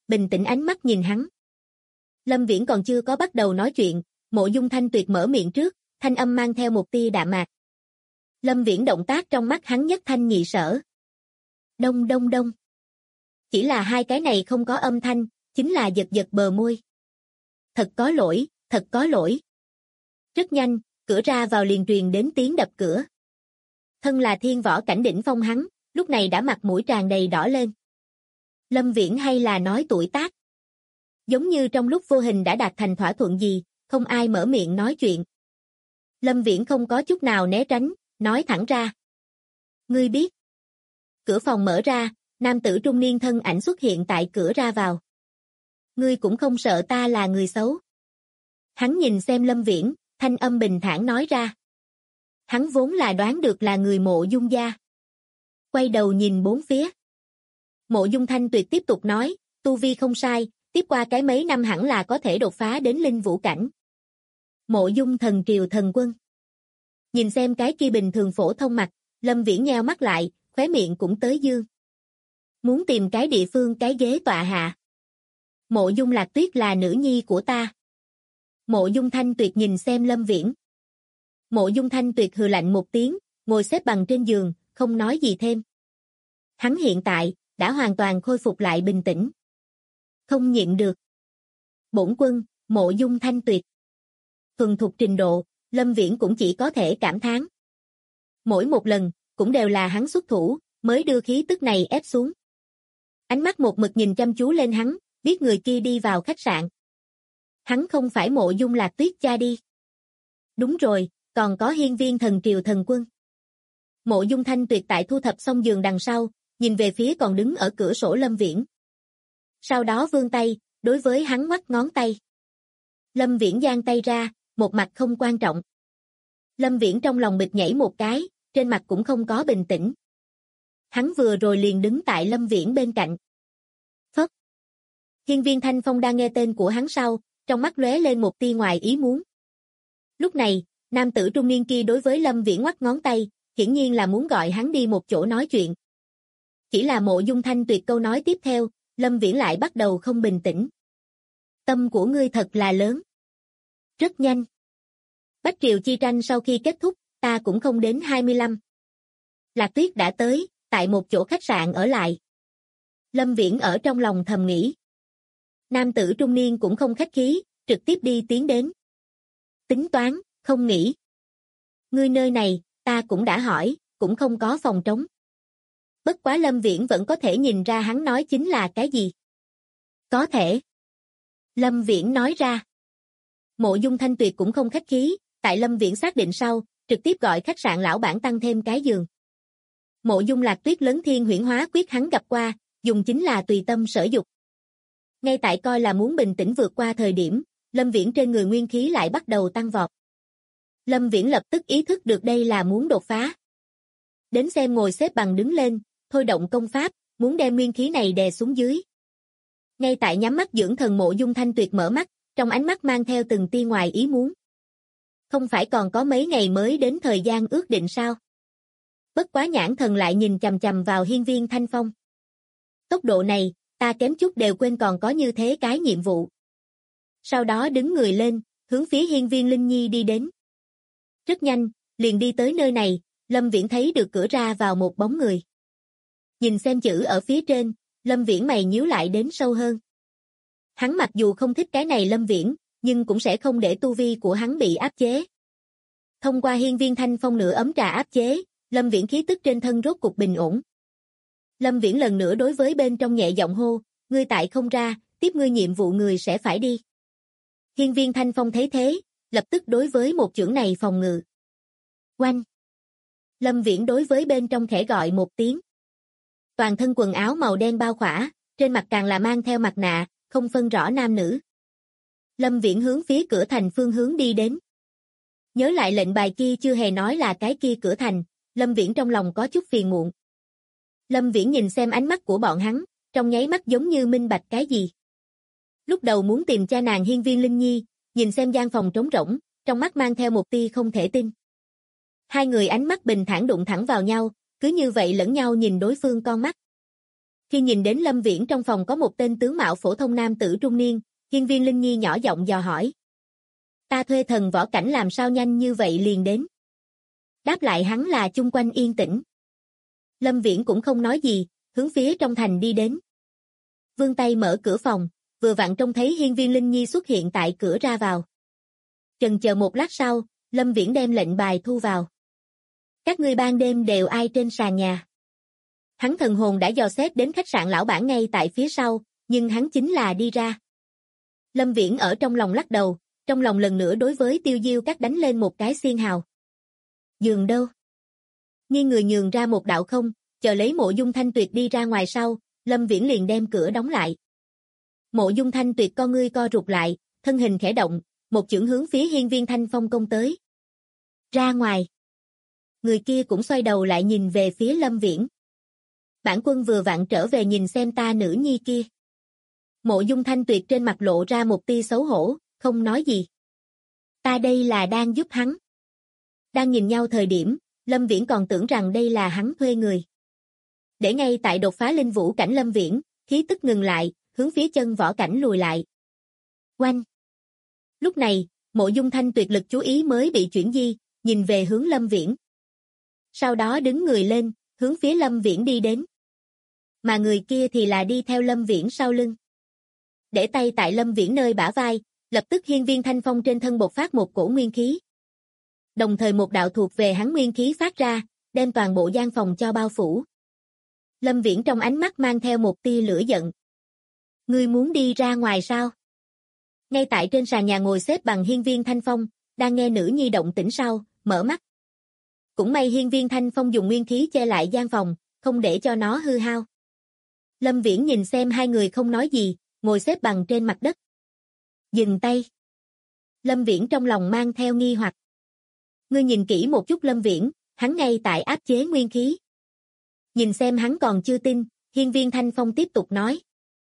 bình tĩnh ánh mắt nhìn hắn. Lâm Viễn còn chưa có bắt đầu nói chuyện, Mộ Dung Thanh Tuyệt mở miệng trước, thanh âm mang theo một tia đạm mạc. Lâm Viễn động tác trong mắt hắn nhất thanh nhị sở. Đông đông đông. Chỉ là hai cái này không có âm thanh, chính là giật giật bờ môi. Thật có lỗi, thật có lỗi. Rất nhanh, cửa ra vào liền truyền đến tiếng đập cửa. Thân là thiên võ cảnh đỉnh phong hắn, lúc này đã mặt mũi tràn đầy đỏ lên. Lâm Viễn hay là nói tuổi tác. Giống như trong lúc vô hình đã đạt thành thỏa thuận gì, không ai mở miệng nói chuyện. Lâm Viễn không có chút nào né tránh, nói thẳng ra. Ngươi biết. Cửa phòng mở ra, nam tử trung niên thân ảnh xuất hiện tại cửa ra vào. Ngươi cũng không sợ ta là người xấu. Hắn nhìn xem Lâm Viễn, thanh âm bình thản nói ra. Hắn vốn là đoán được là người Mộ Dung gia. Quay đầu nhìn bốn phía. Mộ Dung Thanh Tuyệt tiếp tục nói, tu vi không sai, tiếp qua cái mấy năm hẳn là có thể đột phá đến linh vũ cảnh. Mộ Dung thần triều thần quân. Nhìn xem cái kia bình thường phổ thông mặt, Lâm Viễn nheo mắt lại, khóe miệng cũng tới dương. Muốn tìm cái địa phương cái ghế tọa hạ. Mộ Dung Lạc Tuyết là nữ nhi của ta. Mộ Dung Thanh Tuyệt nhìn xem Lâm Viễn. Mộ Dung Thanh Tuyệt hừ lạnh một tiếng, ngồi xếp bằng trên giường, không nói gì thêm. Hắn hiện tại, đã hoàn toàn khôi phục lại bình tĩnh. Không nhịn được. Bổn quân, Mộ Dung Thanh Tuyệt. Thuần thục trình độ, Lâm Viễn cũng chỉ có thể cảm thán. Mỗi một lần, cũng đều là hắn xuất thủ, mới đưa khí tức này ép xuống. Ánh mắt một mực nhìn chăm chú lên hắn, biết người kia đi vào khách sạn. Hắn không phải Mộ Dung Lạc Tuyết cha đi. Đúng rồi, còn có hiên viên thần triều thần quân. Mộ Dung Thanh Tuyệt tại thu thập xong giường đằng sau, nhìn về phía còn đứng ở cửa sổ Lâm Viễn. Sau đó vươn tay, đối với hắn ngoắc ngón tay. Lâm Viễn giang tay ra, một mặt không quan trọng. Lâm Viễn trong lòng bịch nhảy một cái, trên mặt cũng không có bình tĩnh. Hắn vừa rồi liền đứng tại Lâm Viễn bên cạnh. Phất. Hiên viên Thanh Phong đang nghe tên của hắn sau, trong mắt lóe lên một tia ngoài ý muốn. Lúc này, nam tử trung niên kia đối với Lâm Viễn ngoắc ngón tay, hiển nhiên là muốn gọi hắn đi một chỗ nói chuyện. Chỉ là Mộ Dung Thanh Tuyệt câu nói tiếp theo, Lâm Viễn lại bắt đầu không bình tĩnh. Tâm của ngươi thật là lớn. Rất nhanh. Bách Triều chi tranh sau khi kết thúc, ta cũng không đến 25. Lạc Tuyết đã tới, tại một chỗ khách sạn ở lại. Lâm Viễn ở trong lòng thầm nghĩ. Nam tử trung niên cũng không khách khí, trực tiếp đi tiến đến. Tính toán, không nghĩ. Ngươi nơi này, ta cũng đã hỏi, cũng không có phòng trống. Bất quá Lâm Viễn vẫn có thể nhìn ra hắn nói chính là cái gì. Có thể. Lâm Viễn nói ra. Mộ Dung Thanh Tuyệt cũng không khách khí, tại Lâm Viễn xác định sau, trực tiếp gọi khách sạn lão bản tăng thêm cái giường. Mộ Dung Lạc Tuyết Lấn Thiên Huyễn Hóa Quyết hắn gặp qua, dùng chính là tùy tâm sở dục. Ngay tại coi là muốn bình tĩnh vượt qua thời điểm, Lâm Viễn trên người nguyên khí lại bắt đầu tăng vọt. Lâm Viễn lập tức ý thức được đây là muốn đột phá. Đến xem ngồi xếp bằng đứng lên, thôi động công pháp, muốn đem nguyên khí này đè xuống dưới. Ngay tại nhắm mắt dưỡng thần Mộ Dung Thanh Tuyệt mở mắt, trong ánh mắt mang theo từng tia ngoài ý muốn. Không phải còn có mấy ngày mới đến thời gian ước định sao? Bất quá nhãn thần lại nhìn chằm chằm vào hiên viên Thanh Phong. Tốc độ này, ta kém chút đều quên còn có như thế cái nhiệm vụ. Sau đó đứng người lên, hướng phía hiên viên Linh Nhi đi đến. Rất nhanh, liền đi tới nơi này, Lâm Viễn thấy được cửa ra vào một bóng người. Nhìn xem chữ ở phía trên, Lâm Viễn mày nhíu lại đến sâu hơn. Hắn mặc dù không thích cái này Lâm Viễn, nhưng cũng sẽ không để tu vi của hắn bị áp chế. Thông qua hiên viên Thanh Phong nửa ấm trà áp chế, Lâm Viễn khí tức trên thân rốt cục bình ổn. Lâm Viễn lần nữa đối với bên trong nhẹ giọng hô, ngươi tại không ra, tiếp ngươi nhiệm vụ người sẽ phải đi. Hiên viên Thanh Phong thấy thế, lập tức đối với một chưởng này phòng ngự. Oanh! Lâm Viễn đối với bên trong khẽ gọi một tiếng. Toàn thân quần áo màu đen bao khỏa, trên mặt càng là mang theo mặt nạ, không phân rõ nam nữ. Lâm Viễn hướng phía cửa thành phương hướng đi đến. Nhớ lại lệnh bài kia chưa hề nói là cái kia cửa thành, Lâm Viễn trong lòng có chút phiền muộn. Lâm Viễn nhìn xem ánh mắt của bọn hắn, trong nháy mắt giống như minh bạch cái gì. Lúc đầu muốn tìm cha nàng hiên viên Linh Nhi, nhìn xem gian phòng trống rỗng, trong mắt mang theo một tia không thể tin. Hai người ánh mắt bình thản đụng thẳng vào nhau, cứ như vậy lẫn nhau nhìn đối phương con mắt. Khi nhìn đến Lâm Viễn trong phòng có một tên tướng mạo phổ thông nam tử trung niên, Hiên Viên Linh Nhi nhỏ giọng dò hỏi. Ta thuê thần võ cảnh làm sao nhanh như vậy liền đến? Đáp lại hắn là chung quanh yên tĩnh. Lâm Viễn cũng không nói gì, hướng phía trong thành đi đến. Vươn tay mở cửa phòng, vừa vặn trông thấy Hiên Viên Linh Nhi xuất hiện tại cửa ra vào. Chần chờ một lát sau, Lâm Viễn đem lệnh bài thu vào. Các ngươi ban đêm đều ai trên sàn nhà? Hắn thần hồn đã dò xét đến khách sạn lão bản ngay tại phía sau, nhưng hắn chính là đi ra. Lâm Viễn ở trong lòng lắc đầu, trong lòng lần nữa đối với Tiêu Diêu Các đánh lên một cái xiên hào. Giường đâu? Nghiêng người nhường ra một đạo không, chờ lấy Mộ Dung Thanh Tuyệt đi ra ngoài sau, Lâm Viễn liền đem cửa đóng lại. Mộ Dung Thanh Tuyệt con ngươi co rụt lại, thân hình khẽ động, một chưởng hướng phía Hiên Viên Thanh Phong công tới. Ra ngoài. Người kia cũng xoay đầu lại nhìn về phía Lâm Viễn. Bản quân vừa vặn trở về nhìn xem ta nữ nhi kia. Mộ Dung Thanh Tuyệt trên mặt lộ ra một tia xấu hổ, không nói gì. Ta đây là đang giúp hắn. Đang nhìn nhau thời điểm, Lâm Viễn còn tưởng rằng đây là hắn thuê người. Để ngay tại đột phá linh vũ cảnh Lâm Viễn, khí tức ngừng lại, hướng phía chân võ cảnh lùi lại. Oanh! Lúc này, Mộ Dung Thanh Tuyệt lực chú ý mới bị chuyển di, nhìn về hướng Lâm Viễn. Sau đó đứng người lên, hướng phía Lâm Viễn đi đến. Mà người kia thì là đi theo Lâm Viễn sau lưng. Để tay tại Lâm Viễn nơi bả vai, lập tức Hiên Viên Thanh Phong trên thân bộc phát một cổ nguyên khí. Đồng thời một đạo thuộc về hắn nguyên khí phát ra, đem toàn bộ gian phòng cho bao phủ. Lâm Viễn trong ánh mắt mang theo một tia lửa giận. Ngươi muốn đi ra ngoài sao? Ngay tại trên sàn nhà ngồi xếp bằng Hiên Viên Thanh Phong, đang nghe nữ nhi động tĩnh sau, mở mắt. Cũng may Hiên Viên Thanh Phong dùng nguyên khí che lại gian phòng, không để cho nó hư hao. Lâm Viễn nhìn xem hai người không nói gì, ngồi xếp bằng trên mặt đất. Dừng tay. Lâm Viễn trong lòng mang theo nghi hoặc. Ngươi nhìn kỹ một chút Lâm Viễn, hắn ngay tại áp chế nguyên khí. Nhìn xem hắn còn chưa tin, Hiên Viên Thanh Phong tiếp tục nói.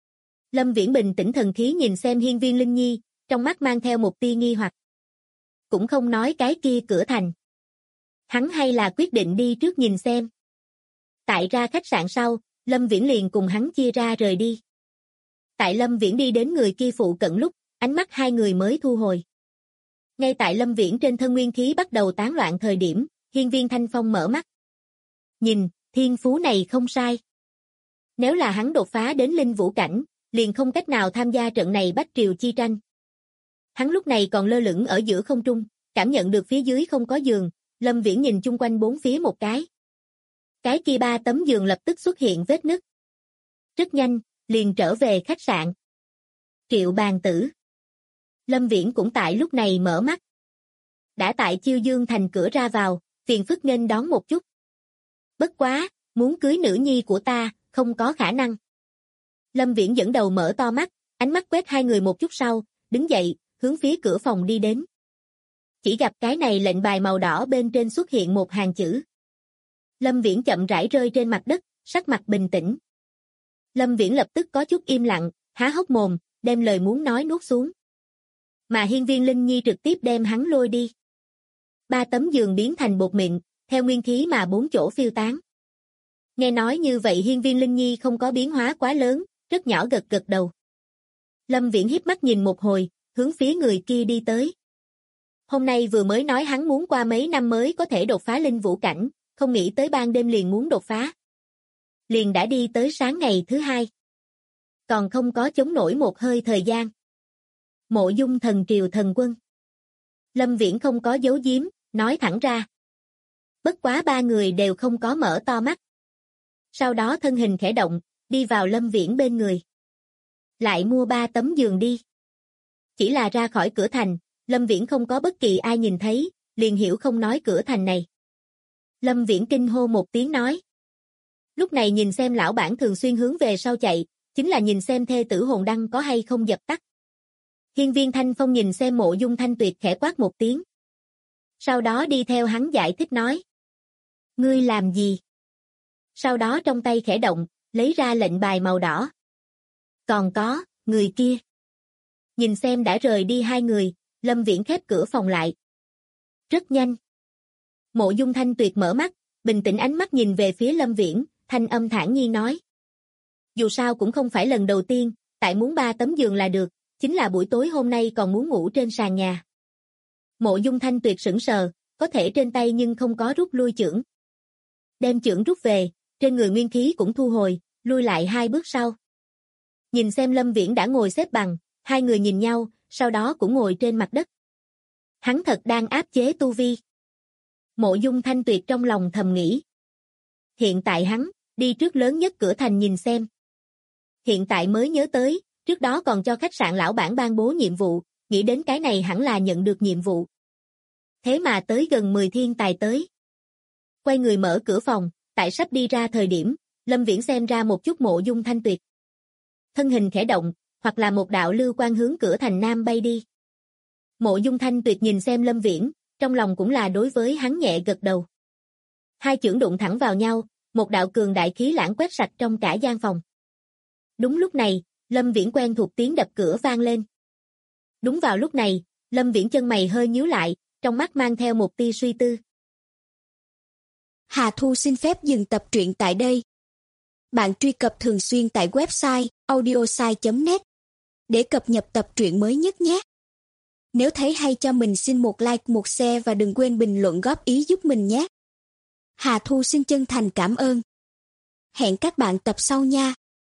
Lâm Viễn bình tĩnh thần khí nhìn xem Hiên Viên Linh Nhi, trong mắt mang theo một tia nghi hoặc. Cũng không nói cái kia cửa thành. Hắn hay là quyết định đi trước nhìn xem. Tại ra khách sạn sau, Lâm Viễn liền cùng hắn chia ra rời đi. Tại Lâm Viễn đi đến người kia phụ cận lúc, ánh mắt hai người mới thu hồi. Ngay tại Lâm Viễn trên thân nguyên khí bắt đầu tán loạn thời điểm, Hiên Viên Thanh Phong mở mắt. Nhìn, thiên phú này không sai. Nếu là hắn đột phá đến linh vũ cảnh, liền không cách nào tham gia trận này bách triều chi tranh. Hắn lúc này còn lơ lửng ở giữa không trung, cảm nhận được phía dưới không có giường, Lâm Viễn nhìn chung quanh bốn phía một cái. Cái kia 3 tấm giường lập tức xuất hiện vết nứt. Rất nhanh, liền trở về khách sạn. Triệu bàn tử. Lâm Viễn cũng tại lúc này mở mắt. Đã tại Chiêu Dương thành cửa ra vào, phiền phức nghênh đón một chút. Bất quá, muốn cưới nữ nhi của ta, không có khả năng. Lâm Viễn dẫn đầu mở to mắt, ánh mắt quét hai người một chút sau, đứng dậy, hướng phía cửa phòng đi đến. Chỉ gặp cái này lệnh bài màu đỏ bên trên xuất hiện một hàng chữ. Lâm Viễn chậm rãi rơi trên mặt đất, sắc mặt bình tĩnh. Lâm Viễn lập tức có chút im lặng, há hốc mồm, đem lời muốn nói nuốt xuống. Mà Hiên Viên Linh Nhi trực tiếp đem hắn lôi đi. 3 tấm giường biến thành bột mịn, theo nguyên khí mà 4 chỗ phiêu tán. Nghe nói như vậy Hiên Viên Linh Nhi không có biến hóa quá lớn, rất nhỏ gật gật đầu. Lâm Viễn híp mắt nhìn một hồi, hướng phía người kia đi tới. Hôm nay vừa mới nói hắn muốn qua mấy năm mới có thể đột phá linh vũ cảnh, không nghĩ tới ban đêm liền muốn đột phá. Liền đã đi tới sáng ngày thứ 2. Còn không có chống nổi một hơi thời gian. Mộ Dung thần triều thần quân. Lâm Viễn không có giấu giếm, nói thẳng ra. Bất quá 3 người đều không có mở to mắt. Sau đó thân hình khẽ động, đi vào Lâm Viễn bên người. Lại mua 3 tấm giường đi. Chỉ là ra khỏi cửa thành, Lâm Viễn không có bất kỳ ai nhìn thấy, liền hiểu không nói cửa thành này. Lâm Viễn kinh hô một tiếng nói. Lúc này nhìn xem lão bản thường xuyên hướng về sau chạy, chính là nhìn xem thê tử hồn đăng có hay không dập tắt. Hiên Viên Thanh Phong nhìn xem Mộ Dung Thanh Tuyệt khẽ quát một tiếng. Sau đó đi theo hắn giải thích nói. Ngươi làm gì? Sau đó trong tay khẽ động, lấy ra lệnh bài màu đỏ. Còn có, người kia. Nhìn xem đã rời đi 2 người, Lâm Viễn khép cửa phòng lại. Rất nhanh. Mộ Dung Thanh Tuyệt mở mắt, bình tĩnh ánh mắt nhìn về phía Lâm Viễn, thanh âm thản nhiên nói. Dù sao cũng không phải lần đầu tiên, tại muốn 3 tấm giường là được, chính là buổi tối hôm nay còn muốn ngủ trên sàn nhà. Mộ Dung Thanh Tuyệt sững sờ, có thể trên tay nhưng không có rút lui chưởng. Đem chưởng rút về, trên người nguyên khí cũng thu hồi, lui lại 2 bước sau. Nhìn xem Lâm Viễn đã ngồi xếp bằng, hai người nhìn nhau, sau đó cũng ngồi trên mặt đất. Hắn thật đang áp chế tu vi. Mộ Dung Thanh Tuyệt trong lòng thầm nghĩ. Hiện tại hắn, đi trước lớn nhất cửa thành nhìn xem. Hiện tại mới nhớ tới, trước đó còn cho khách sạn lão bản ban bố nhiệm vụ, nghĩ đến cái này hẳn là nhận được nhiệm vụ. Thế mà tới gần 10 thiên tài tới. Quay người mở cửa phòng, tại sắp đi ra thời điểm, Lâm Viễn xem ra một chút Mộ Dung Thanh Tuyệt. Thân hình khẽ động, hoặc là một đạo lưu quang hướng cửa thành nam bay đi. Mộ Dung Thanh Tuyệt nhìn xem Lâm Viễn, trong lòng cũng là đối với hắn nhẹ gật đầu. Hai chưởng đụng thẳng vào nhau, một đạo cường đại khí lãng quét sạch trong cả gian phòng. Đúng lúc này, Lâm Viễn quen thuộc tiếng đập cửa vang lên. Đúng vào lúc này, Lâm Viễn chân mày hơi nhíu lại, trong mắt mang theo một tia suy tư. Hà Thu xin phép dừng tập truyện tại đây. Bạn truy cập thường xuyên tại website audiosai.net để cập nhật tập truyện mới nhất nhé. Nếu thấy hay cho mình xin một like, một share và đừng quên bình luận góp ý giúp mình nhé. Hà Thu xin chân thành cảm ơn. Hẹn các bạn tập sau nha.